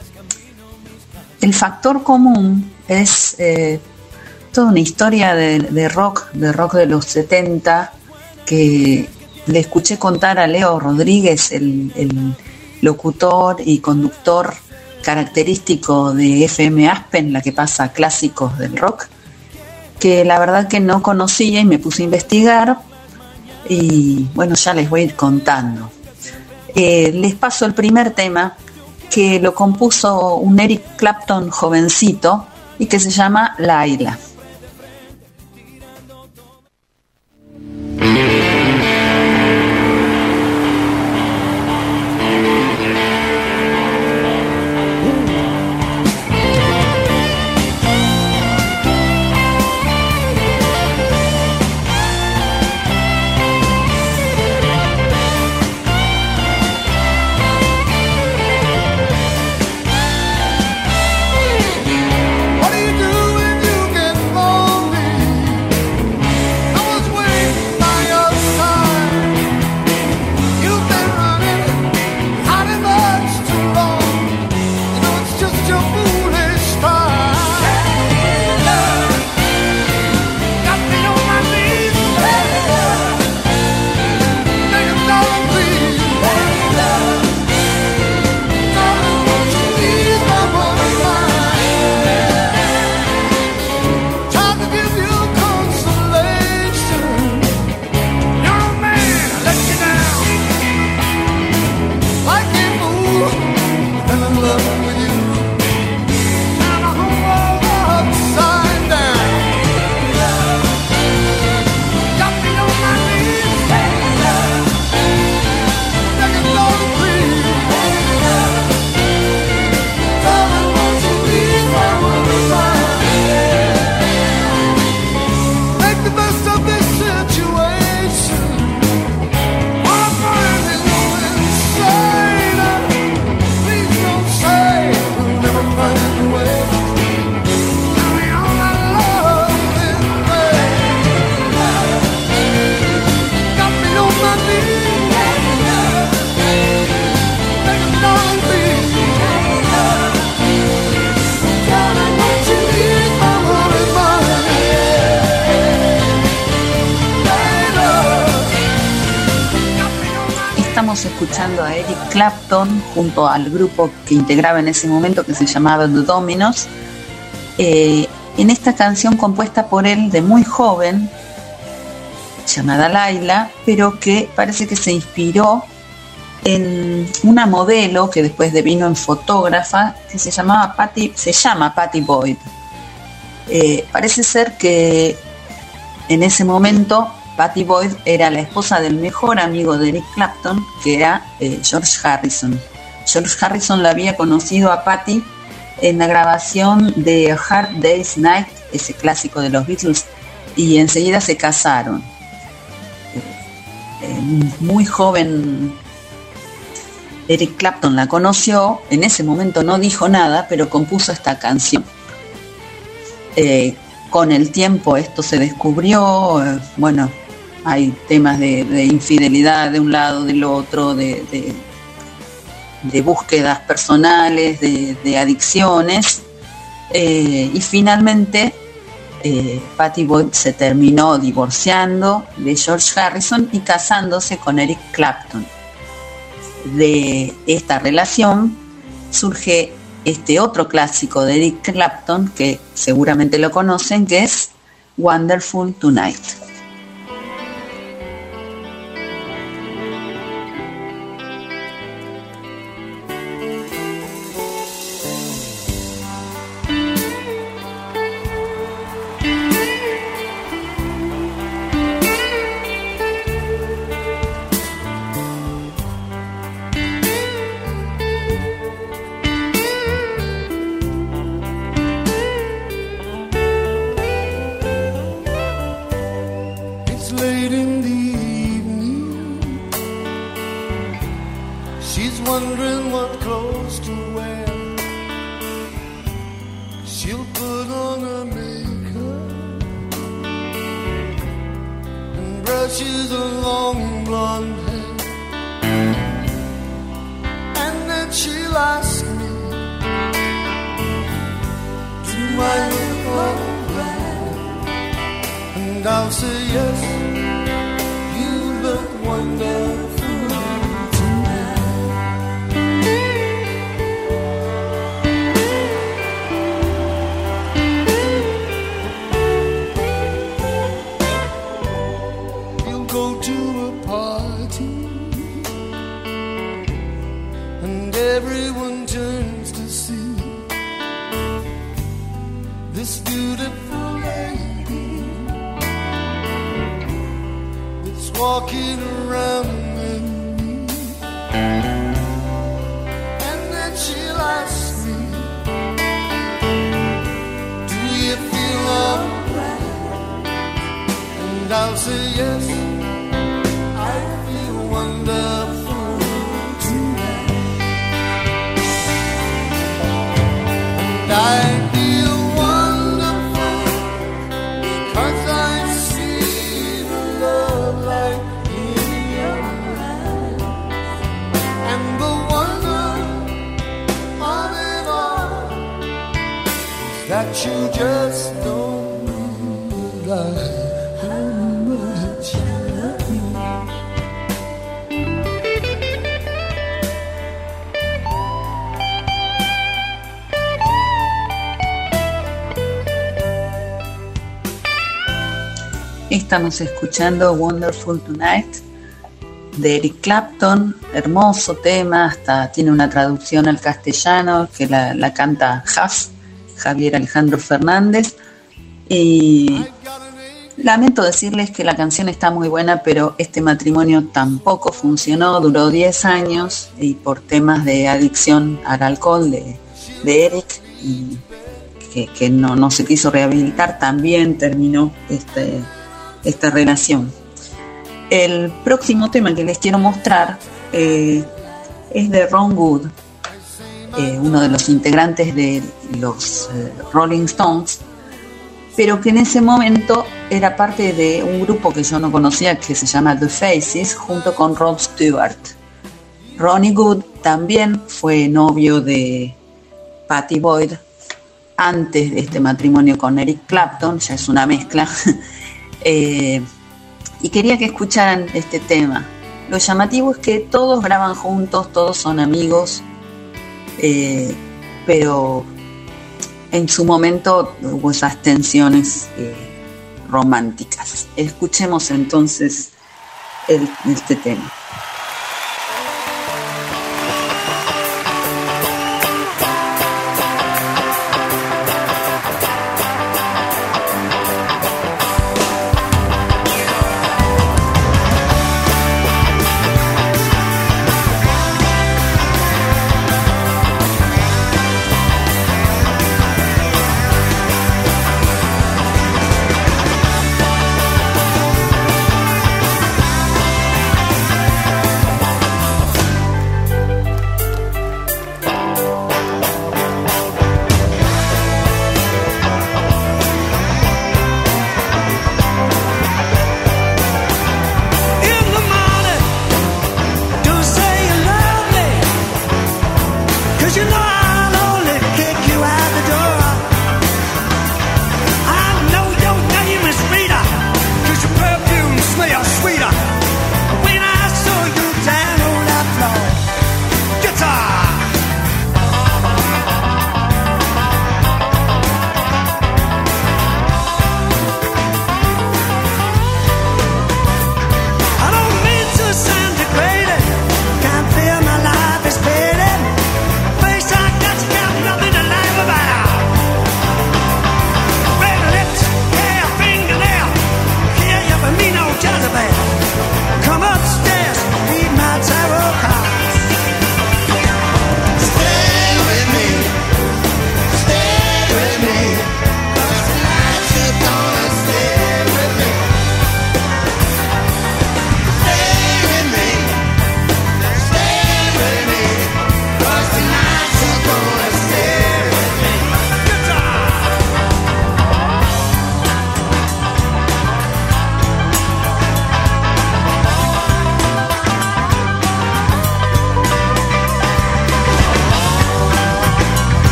S16: el factor común es toda una historia de rock de los 70 que le escuché contar a Leo Rodríguez, el locutor y conductor característico de FM Aspen, la que pasa clásicos del rock, que la verdad que no conocía y me puse a investigar y bueno, ya les voy a ir contando. Les paso el primer tema que lo compuso un Eric Clapton jovencito y que se llama Laila. Escuchando a Eric Clapton junto al grupo que integraba en ese momento que se llamaba The Dominos, en esta canción compuesta por él de muy joven, llamada Laila, pero que parece que se inspiró en una modelo que después devino en fotógrafa que se llama Patty Boyd. Parece ser que En ese momento, Pattie Boyd era la esposa del mejor amigo de Eric Clapton, que era George Harrison. George Harrison la había conocido a Pattie en la grabación de A Hard Day's Night, ese clásico de los Beatles, y enseguida se casaron. Muy joven Eric Clapton la conoció, en ese momento no dijo nada, pero compuso esta canción. Con el tiempo esto se descubrió, bueno, hay temas de infidelidad de un lado, del otro, de búsquedas personales, de adicciones, y finalmente Pattie Boyd se terminó divorciando de George Harrison y casándose con Eric Clapton. De esta relación surge este otro clásico de Eric Clapton, que seguramente lo conocen, que es Wonderful Tonight. Estamos escuchando Wonderful Tonight de Eric Clapton, hermoso tema, hasta tiene una traducción al castellano que la canta Javier Alejandro Fernández. Y lamento decirles que la canción está muy buena, pero este matrimonio tampoco funcionó, duró 10 años y por temas de adicción al alcohol de Eric, y que no se quiso rehabilitar, también terminó esta relación. El próximo tema que les quiero mostrar es de Ron Wood, uno de los integrantes de los Rolling Stones, pero que en ese momento era parte de un grupo que yo no conocía, que se llama The Faces, junto con Rod Stewart. Ronnie Wood también fue novio de Pattie Boyd antes de este matrimonio con Eric Clapton, ya es una mezcla. Y quería que escucharan este tema. Lo llamativo es que todos graban juntos, todos son amigos, pero en su momento hubo esas tensiones románticas. Escuchemos entonces este tema.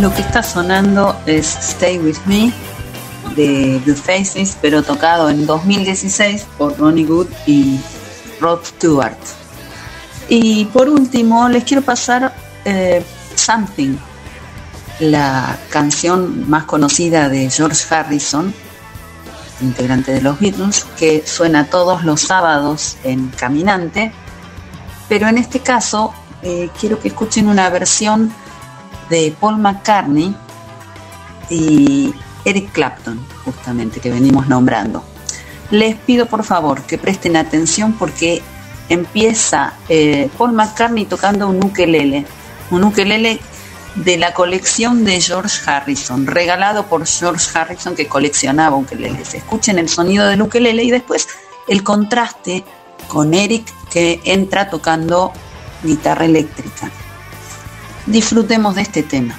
S16: Lo que está sonando es Stay With Me de The Faces, pero tocado en 2016 por Ronnie Wood y Rod Stewart. Y por último les quiero pasar Something, la canción más conocida de George Harrison, integrante de los Beatles, que suena todos los sábados en Caminante, pero en este caso quiero que escuchen una versión de Paul McCartney y Eric Clapton, justamente, que venimos nombrando. Les pido por favor que presten atención porque empieza Paul McCartney tocando un ukelele de la colección de George Harrison, regalado por George Harrison, que coleccionaba ukeleles. Escuchen el sonido del ukelele y después el contraste con Eric, que entra tocando guitarra eléctrica. Disfrutemos de este tema.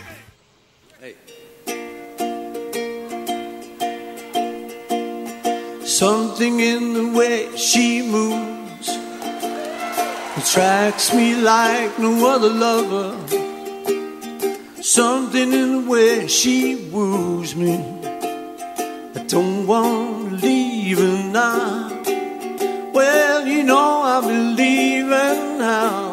S6: Something in the way she moves attracts me like no other lover. Something in the way she woos me. I don't want to leave her now. Well, you know I'll be leaving now.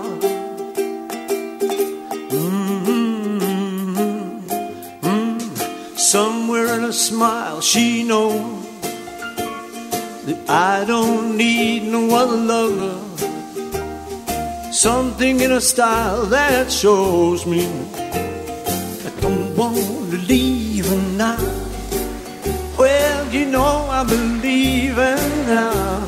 S6: Somewhere in her smile she knows that I don't need no other lover. Something in her style that shows me I don't want to leave her now. Well, you know I believe in now.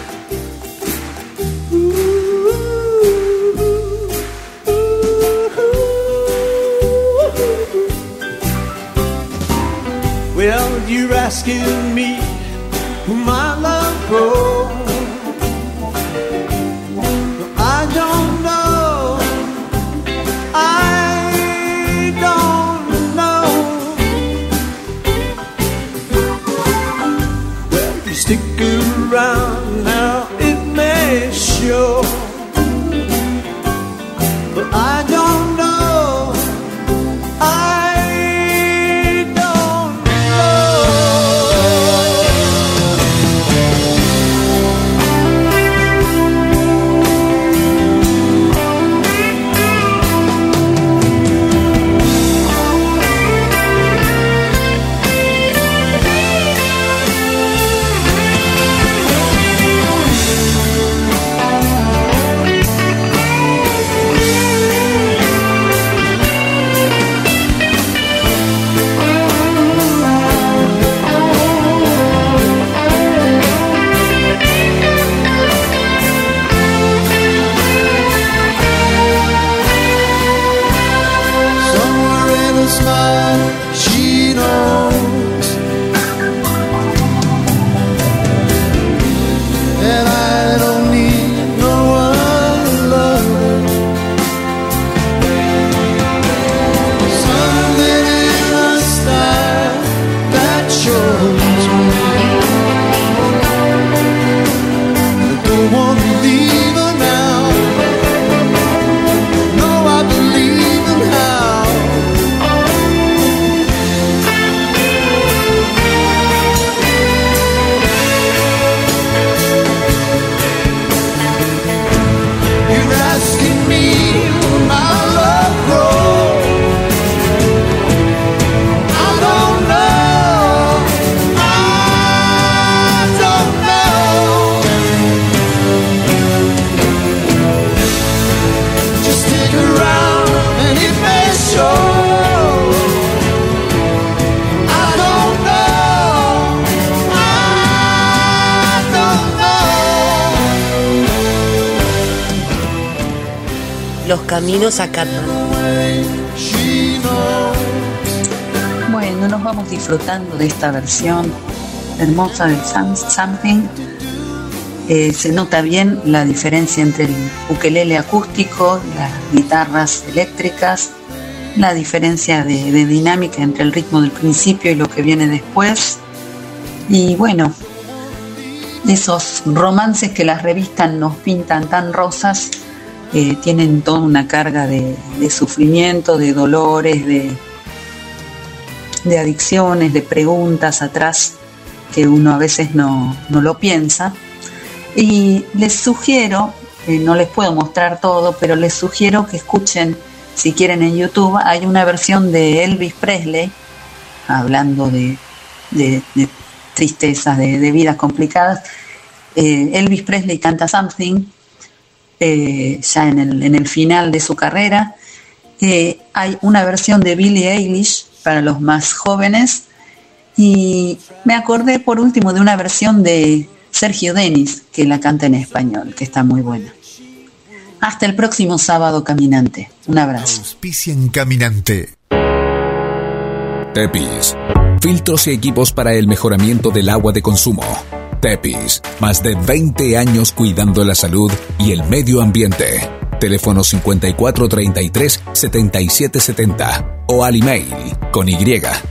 S6: Well, you're asking me who my love grows. I don't know. I don't know. Well, you stick around now, it may show. But I don't know.
S12: Los caminos acatan.
S16: Bueno, nos vamos disfrutando de esta versión hermosa de Something. Se nota bien la diferencia entre el ukelele acústico, las guitarras eléctricas, la diferencia de dinámica entre el ritmo del principio y lo que viene después. Y bueno, esos romances que las revistas nos pintan tan rosas tienen toda una carga de sufrimiento, de dolores, de de adicciones, de preguntas atrás que uno a veces no lo piensa. Y les sugiero, no les puedo mostrar todo, pero les sugiero que escuchen, si quieren, en YouTube. Hay una versión de Elvis Presley, hablando de tristezas, de vidas complicadas. Elvis Presley canta Something, ya en el final de su carrera. Hay una versión de Billie Eilish para los más jóvenes, y me acordé por último de una versión de Sergio Denis, que la canta en español, que está muy buena. Hasta el próximo sábado, caminante. Un abrazo.
S1: Auspician Caminante.
S4: Tepis. Filtros y equipos para el mejoramiento del agua de consumo. Tepis. Más de 20 años cuidando la salud y el medio ambiente. Teléfono 5433-7770 o al email con y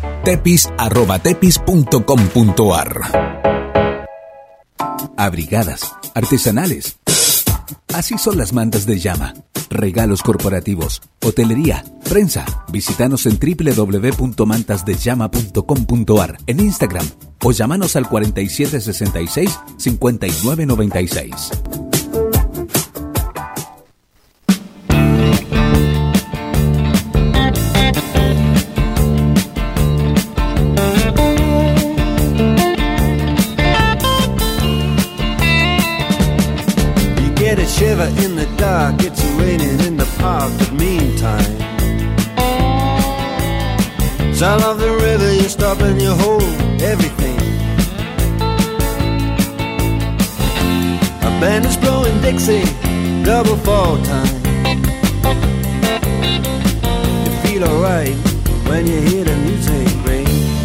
S4: tepis@tepis.com.ar. Abrigadas, artesanales. Así son las mantas de llama. Regalos corporativos, hotelería, prensa. Visítanos en www.mantasdellama.com.ar, en Instagram, o llámanos al 4766-5996.
S6: Shiver in the dark, it's raining in the park, but meantime, sound of the river, you stop and you hold everything. A band is blowing Dixie, double fall time. You feel alright when you hear the music ring.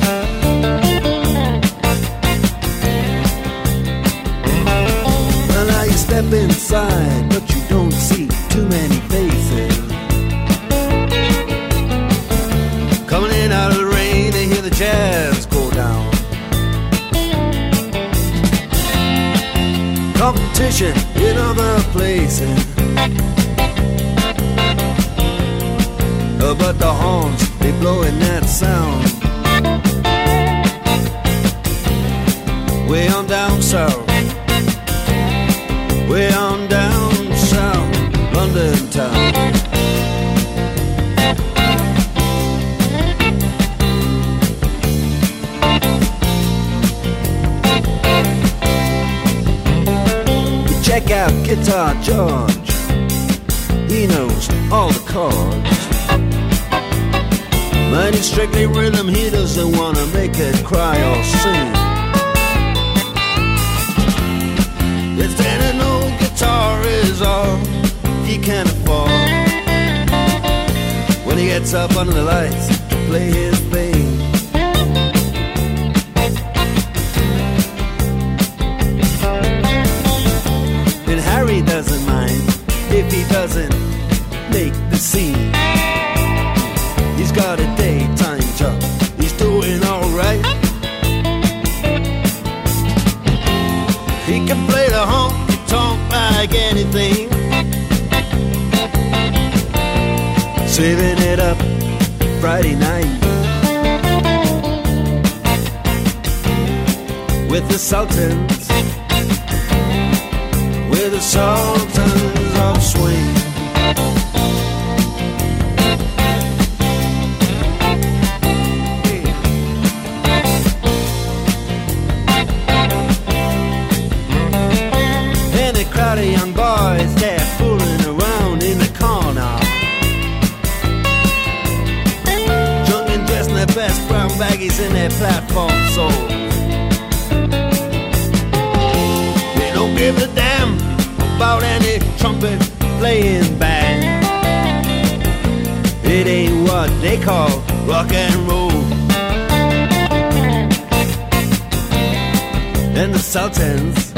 S6: Step inside, but you don't see too many faces. Coming in out of the rain, they hear the jazz go down. Competition in other places, but the horns, they blowing that sound. Way on down south, way on down south, London town. Check out Guitar George, he knows all the chords. But it's strictly rhythm, he doesn't want to make it cry or sing. If an old guitar is all he can afford, when he gets up under the lights to play his thing, and Harry doesn't mind if he doesn't make the scene. He's got a daytime job, he's doing alright. He can play the honky-tonk like anything, saving it up Friday night with the Sultans, with the Sultans of Swing. Crowd of young boys, they're fooling around in the corner, drunk and dressed in their best brown baggies in their platform soles. They don't give a damn about any trumpet playing band. It ain't what they call rock and roll. And the Sultans,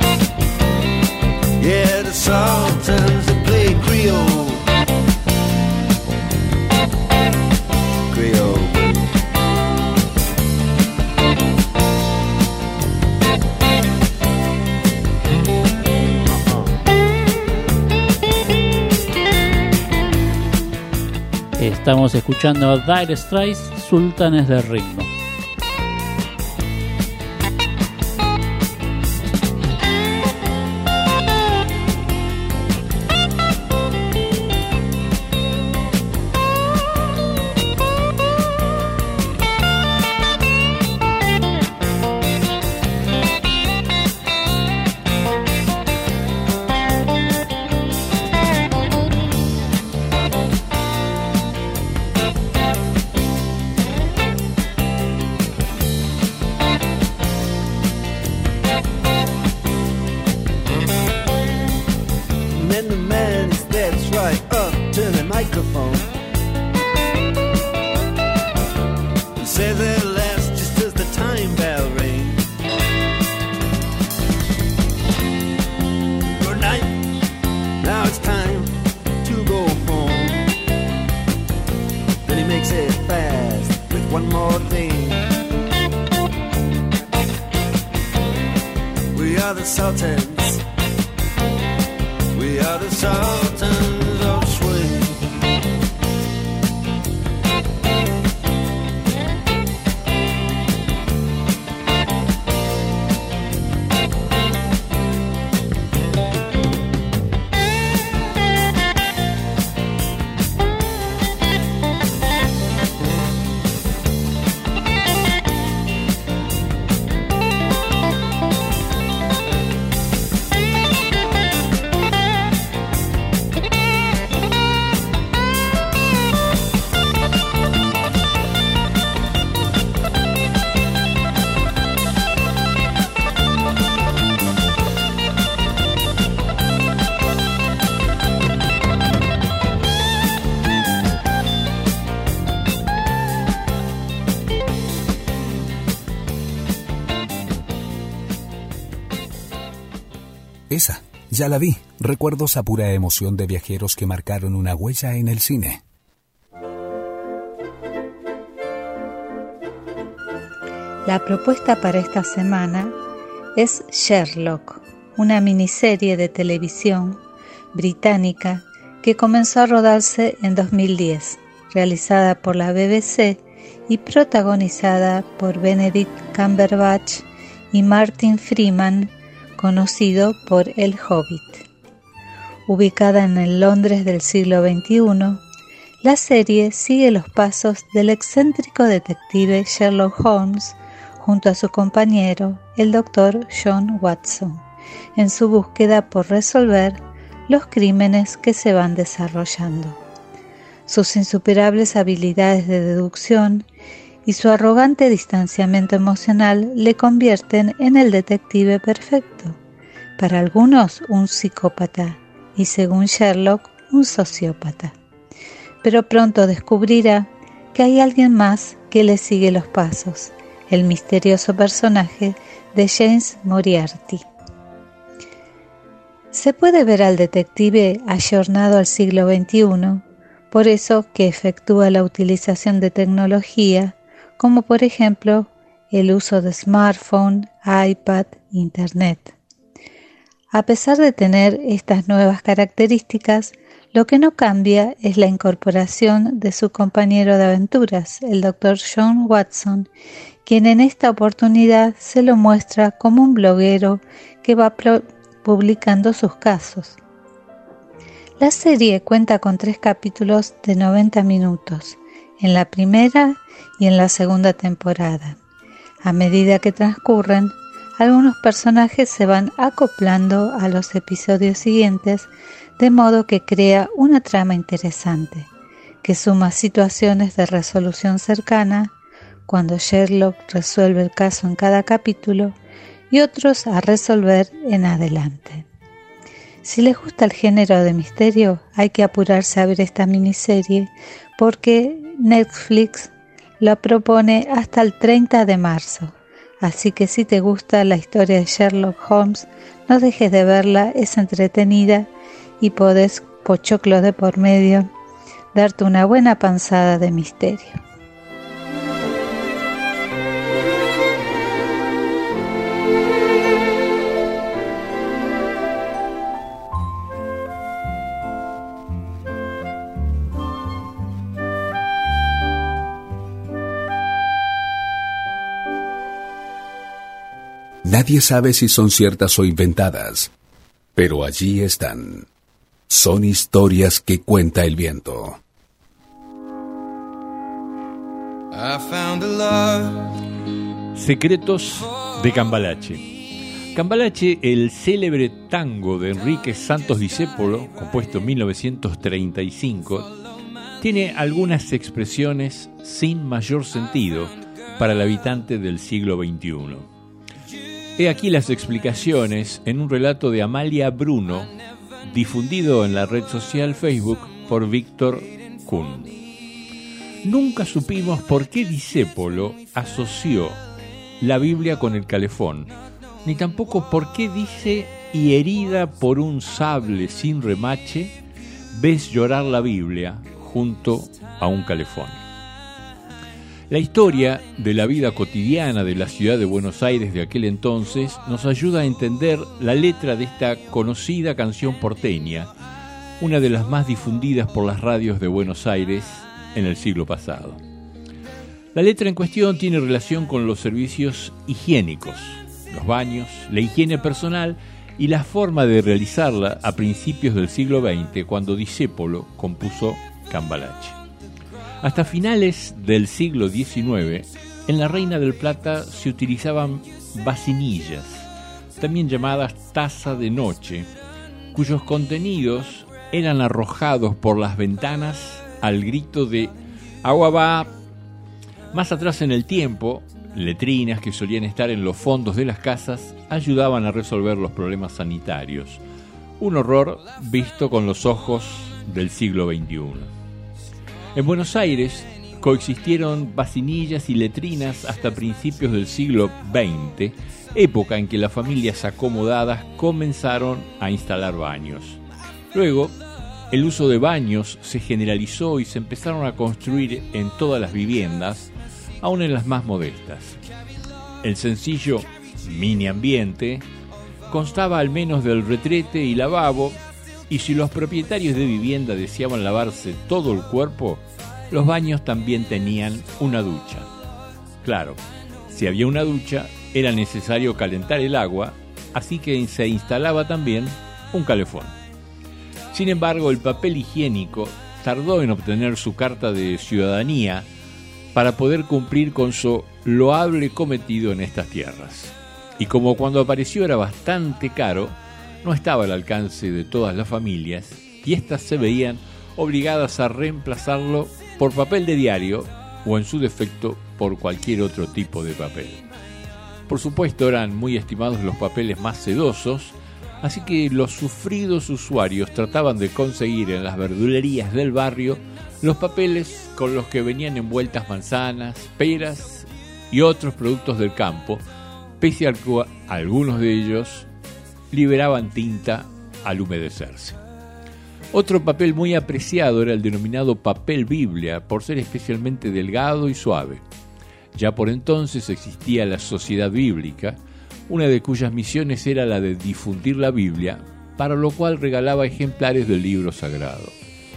S6: yeah, the Sultans that play Creole. Creole.
S7: Estamos escuchando a Dire Straits, Sultanes del Ritmo.
S4: Esa, ya la vi. Recuerdos a pura emoción de viajeros que marcaron una huella en el cine.
S8: La propuesta para esta semana es Sherlock, una miniserie de televisión británica que comenzó a rodarse en 2010, realizada por la BBC y protagonizada por Benedict Cumberbatch y Martin Freeman, conocido por El Hobbit. Ubicada en el Londres del siglo XXI, la serie sigue los pasos del excéntrico detective Sherlock Holmes junto a su compañero, el Dr. John Watson, en su búsqueda por resolver los crímenes que se van desarrollando. Sus insuperables habilidades de deducción y su arrogante distanciamiento emocional le convierten en el detective perfecto. Para algunos, un psicópata y, según Sherlock, un sociópata. Pero pronto descubrirá que hay alguien más que le sigue los pasos, el misterioso personaje de James Moriarty. Se puede ver al detective ayornado al siglo XXI, por eso que efectúa la utilización de tecnología, como por ejemplo el uso de smartphone, iPad, Internet. A pesar de tener estas nuevas características, lo que no cambia es la incorporación de su compañero de aventuras, el Dr. John Watson, quien en esta oportunidad se lo muestra como un bloguero que va publicando sus casos. La serie cuenta con 3 capítulos de 90 minutos, en la primera y en la segunda temporada. A medida que transcurren, algunos personajes se van acoplando a los episodios siguientes, de modo que crea una trama interesante, que suma situaciones de resolución cercana, cuando Sherlock resuelve el caso en cada capítulo, y otros a resolver en adelante. Si les gusta el género de misterio, hay que apurarse a ver esta miniserie, porque Netflix la propone hasta el 30 de marzo. Así que si te gusta la historia de Sherlock Holmes, no dejes de verla, es entretenida y podés, pochoclos de por medio, darte una buena panzada de misterio.
S4: Nadie sabe si son ciertas o inventadas, pero allí están. Son historias que cuenta el viento.
S5: Secretos de Cambalache. Cambalache, el célebre tango de Enrique Santos Discépolo, compuesto en 1935, tiene algunas expresiones sin mayor sentido para el habitante del siglo XXI. He aquí las explicaciones en un relato de Amalia Bruno, difundido en la red social Facebook por Víctor Kuhn. Nunca supimos por qué Discépolo asoció la Biblia con el calefón, ni tampoco por qué dice: y herida por un sable sin remache, ves llorar la Biblia junto a un calefón. La historia de la vida cotidiana de la ciudad de Buenos Aires de aquel entonces nos ayuda a entender la letra de esta conocida canción porteña, una de las más difundidas por las radios de Buenos Aires en el siglo pasado. La letra en cuestión tiene relación con los servicios higiénicos, los baños, la higiene personal y la forma de realizarla a principios del siglo XX, cuando Discépolo compuso Cambalache. Hasta finales del siglo XIX, en la Reina del Plata se utilizaban vasinillas, también llamadas taza de noche, cuyos contenidos eran arrojados por las ventanas al grito de «agua va». Más atrás en el tiempo, letrinas que solían estar en los fondos de las casas ayudaban a resolver los problemas sanitarios. Un horror visto con los ojos del siglo XXI. En Buenos Aires coexistieron vasinillas y letrinas hasta principios del siglo XX, época en que las familias acomodadas comenzaron a instalar baños. Luego, el uso de baños se generalizó y se empezaron a construir en todas las viviendas, aún en las más modestas. El sencillo mini ambiente constaba al menos del retrete y lavabo, y si los propietarios de vivienda deseaban lavarse todo el cuerpo, los baños también tenían una ducha. Claro, si había una ducha, era necesario calentar el agua, así que se instalaba también un calefón. Sin embargo, el papel higiénico tardó en obtener su carta de ciudadanía para poder cumplir con su loable cometido en estas tierras. Y como cuando apareció era bastante caro, no estaba al alcance de todas las familias, y éstas se veían obligadas a reemplazarlo por papel de diario o, en su defecto, por cualquier otro tipo de papel. Por supuesto, eran muy estimados los papeles más sedosos, así que los sufridos usuarios trataban de conseguir en las verdulerías del barrio los papeles con los que venían envueltas manzanas, peras y otros productos del campo, pese a que algunos de ellos liberaban tinta al humedecerse. Otro papel muy apreciado era el denominado papel Biblia, por ser especialmente delgado y suave. Ya por entonces existía la Sociedad Bíblica, una de cuyas misiones era la de difundir la Biblia, para lo cual regalaba ejemplares del libro sagrado.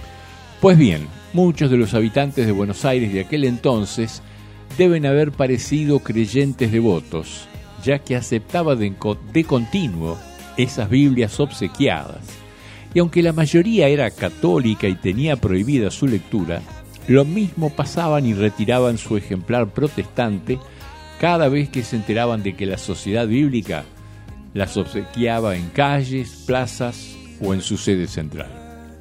S5: Pues bien, muchos de los habitantes de Buenos Aires de aquel entonces deben haber parecido creyentes devotos, ya que aceptaba de continuo esas Biblias obsequiadas, y aunque la mayoría era católica y tenía prohibida su lectura, lo mismo pasaban y retiraban su ejemplar protestante cada vez que se enteraban de que la Sociedad Bíblica las obsequiaba en calles, plazas o en su sede central.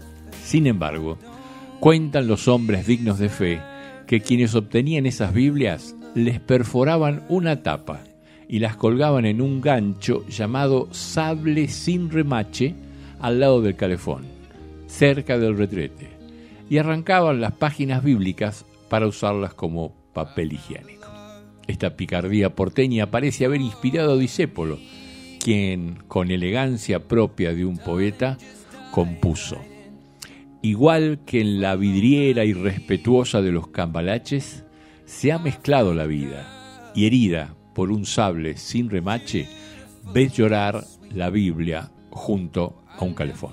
S5: Sin embargo, cuentan los hombres dignos de fe que quienes obtenían esas Biblias les perforaban una tapa y las colgaban en un gancho llamado sable sin remache al lado del calefón, cerca del retrete, y arrancaban las páginas bíblicas para usarlas como papel higiénico. Esta picardía porteña parece haber inspirado a Discépolo, quien, con elegancia propia de un poeta, compuso: igual que en la vidriera irrespetuosa de los cambalaches, se ha mezclado la vida, y herida por un sable sin remache, ves llorar la Biblia junto a un calefón.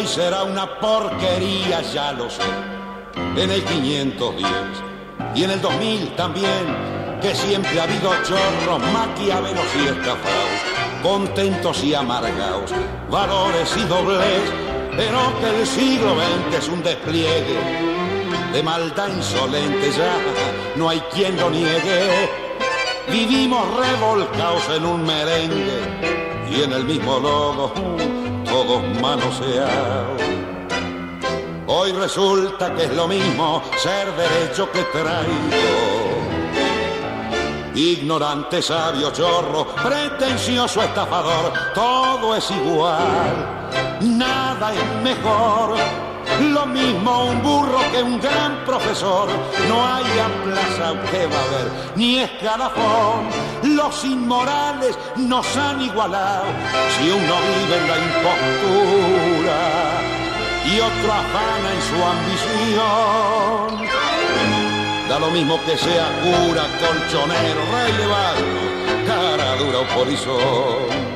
S17: será una porquería, ya lo sé. En el 510 y en el 2000 también, que siempre ha habido chorros, maquiavelos y estafados, contentos y amargados, valores y doblez, pero que el siglo XX es un despliegue de maldad insolente, ya no hay quien lo niegue. Vivimos revolcados en un merengue y en el mismo lodo, todos manoseados. Hoy resulta que es lo mismo ser derecho que traidor. Ignorante, sabio, chorro, pretencioso, estafador, todo es igual, nada es mejor. Lo mismo un burro que un gran profesor, no hay plaza que va a haber, ni escalafón. Los inmorales nos han igualado, si uno vive en la impostura y otro afana en su ambición. Da lo mismo que sea cura, colchonero, rey de barrio, cara dura o polizón.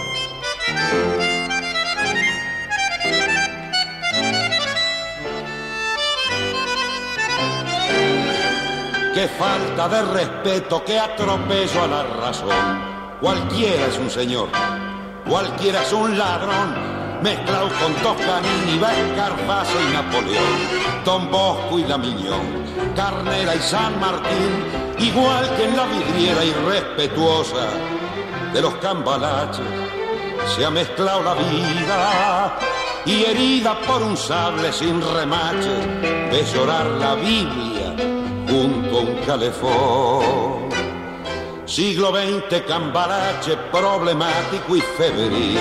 S17: Qué falta de respeto, qué atropello a la razón. Cualquiera es un señor, cualquiera es un ladrón, mezclado con Toscanini, Escarpazo y Napoleón, Don Bosco y Damiñón, Carnera y San Martín, igual que en la vidriera irrespetuosa de los cambalaches, se ha mezclado la vida y herida por un sable sin remache, de llorar la Biblia junto a un calefón. Siglo XX, cambalache problemático y febril.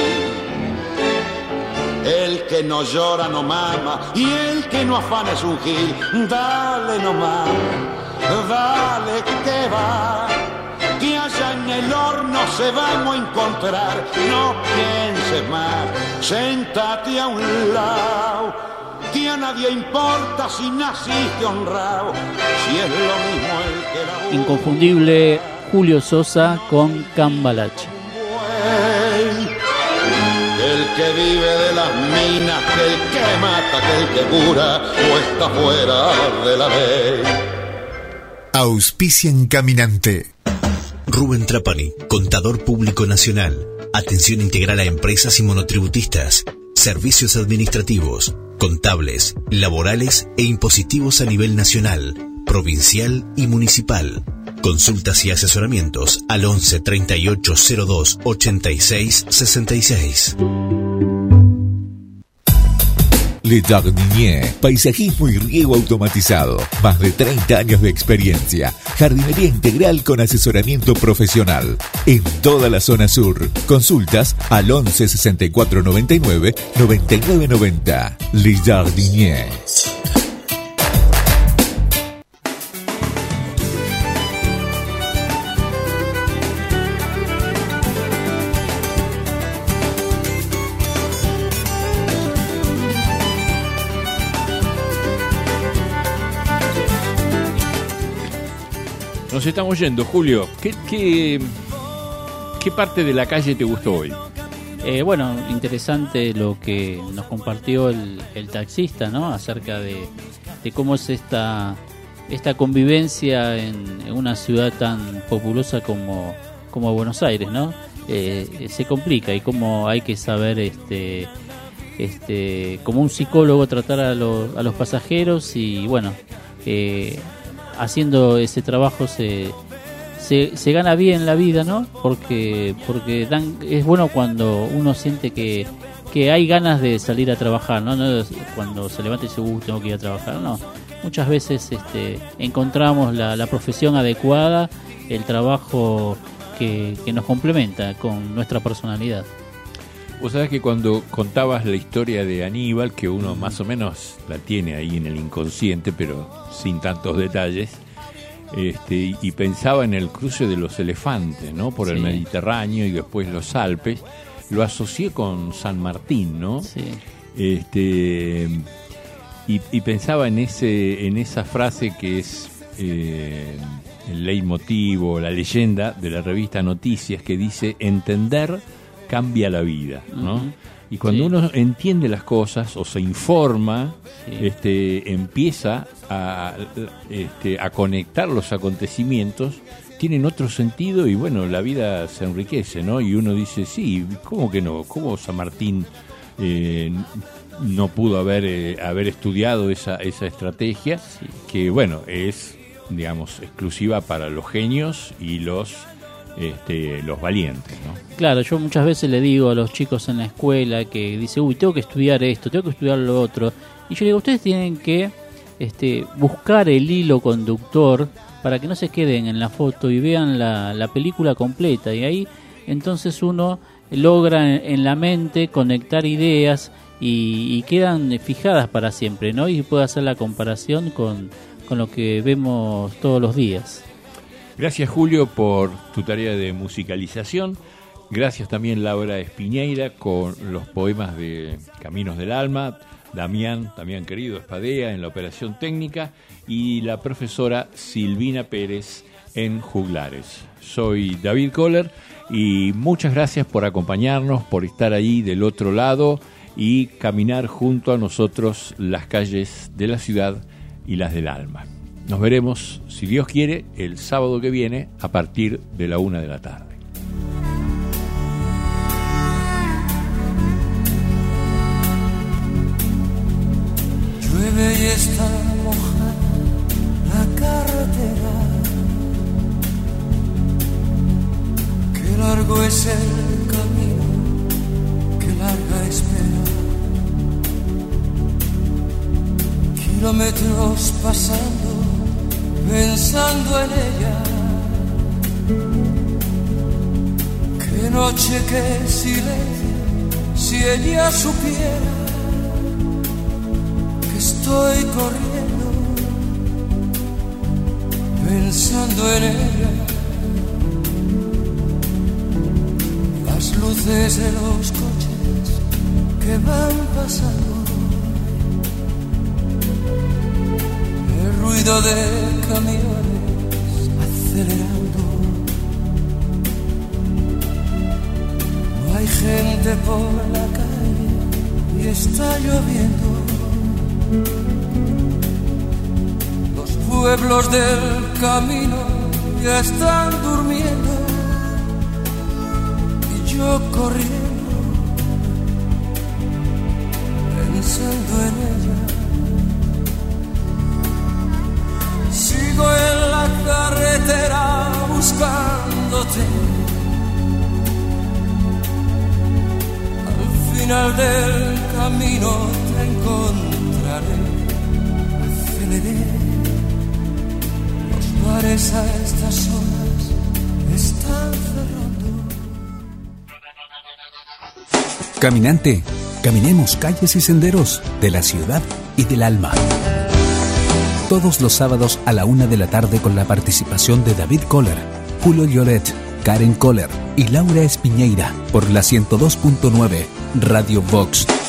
S17: El que no llora no mama y el que no afana es un gil. Dale nomás, dale que va, que allá en el horno se vamos a encontrar. No pienses más, séntate a un lado, que a nadie importa si naciste honrado, si es lo mismo el que la...
S7: Inconfundible Julio Sosa con Cambalache.
S17: El que vive de las minas, que el que mata, que el que cura, o está fuera de la ley.
S1: Auspician Caminante.
S2: Rubén Trapani, Contador Público Nacional. Atención integral a empresas y monotributistas. Servicios administrativos, contables, laborales e impositivos a nivel nacional, provincial y municipal. Consultas y asesoramientos al 11 38 02 86 66.
S3: Le Jardinier, paisajismo y riego automatizado. Más de 30 años de experiencia. Jardinería integral con asesoramiento profesional. En toda la zona sur. Consultas al 11 64 99 99 90. Le Jardinier.
S5: Nos estamos yendo, Julio. ¿Qué parte de la calle te gustó hoy?
S7: Bueno, interesante lo que nos compartió el taxista, ¿no? Acerca de cómo es esta convivencia en una ciudad tan populosa como Buenos Aires, ¿no? Se complica y cómo hay que saber, como un psicólogo, tratar a los pasajeros y, bueno, haciendo ese trabajo se gana bien la vida, ¿no? Porque es bueno cuando uno siente que hay ganas de salir a trabajar, ¿no? No cuando se levanta y dice, tengo que ir a trabajar, no. Muchas veces encontramos la profesión adecuada, el trabajo que nos complementa con nuestra personalidad.
S5: Vos sabés que cuando contabas la historia de Aníbal, que uno más o menos la tiene ahí en el inconsciente, pero sin tantos detalles, y pensaba en el cruce de los elefantes, ¿no? Por el Mediterráneo y después los Alpes, lo asocié con San Martín, ¿no?
S7: Sí.
S5: Y pensaba en esa frase que es el leitmotiv, la leyenda de la revista Noticias, que dice: entender cambia la vida, ¿no? Y cuando uno entiende las cosas o se informa, empieza a conectar los acontecimientos, tienen otro sentido y bueno, la vida se enriquece, ¿no? Y uno dice, sí, ¿cómo que no? ¿Cómo San Martín no pudo haber estudiado esa estrategia? Que bueno, es, digamos, exclusiva para los genios y los valientes, ¿no?
S7: Claro, yo muchas veces le digo a los chicos en la escuela que dice, tengo que estudiar esto, tengo que estudiar lo otro, y yo digo, ustedes tienen que buscar el hilo conductor para que no se queden en la foto y vean la película completa, y ahí entonces uno logra en la mente conectar ideas y quedan fijadas para siempre, ¿no? Y puede hacer la comparación con lo que vemos todos los días.
S5: Gracias, Julio, por tu tarea de musicalización. Gracias también, Laura Espiñeira, con los poemas de Caminos del Alma. Damián querido, Espadea en la operación técnica. Y la profesora Silvina Pérez en juglares. Soy David Kohler y muchas gracias por acompañarnos, por estar ahí del otro lado y caminar junto a nosotros las calles de la ciudad y las del alma. Nos veremos, si Dios quiere, el sábado que viene a partir de la 1 de la tarde.
S6: Llueve y está mojada la carretera. Qué largo es el camino, qué larga espera. Kilómetros pasando, pensando en ella. Qué noche, qué silencio, si ella supiera que estoy corriendo, pensando en ella. Las luces de los coches que van pasando, el ruido de camiones acelerando. No hay gente por la calle y está lloviendo. Los pueblos del camino ya están durmiendo y yo corriendo, pensando en ella. Sigo en la carretera buscándote. Al final del camino te encontraré. Aceleré. Los bares a estas horas están cerrando.
S4: Caminante, caminemos calles y senderos de la ciudad y del alma. Todos los sábados a la 1 de la tarde con la participación de David Kohler, Julio Lloret, Karen Kohler y Laura Espiñeira por la 102.9 Radio Vox.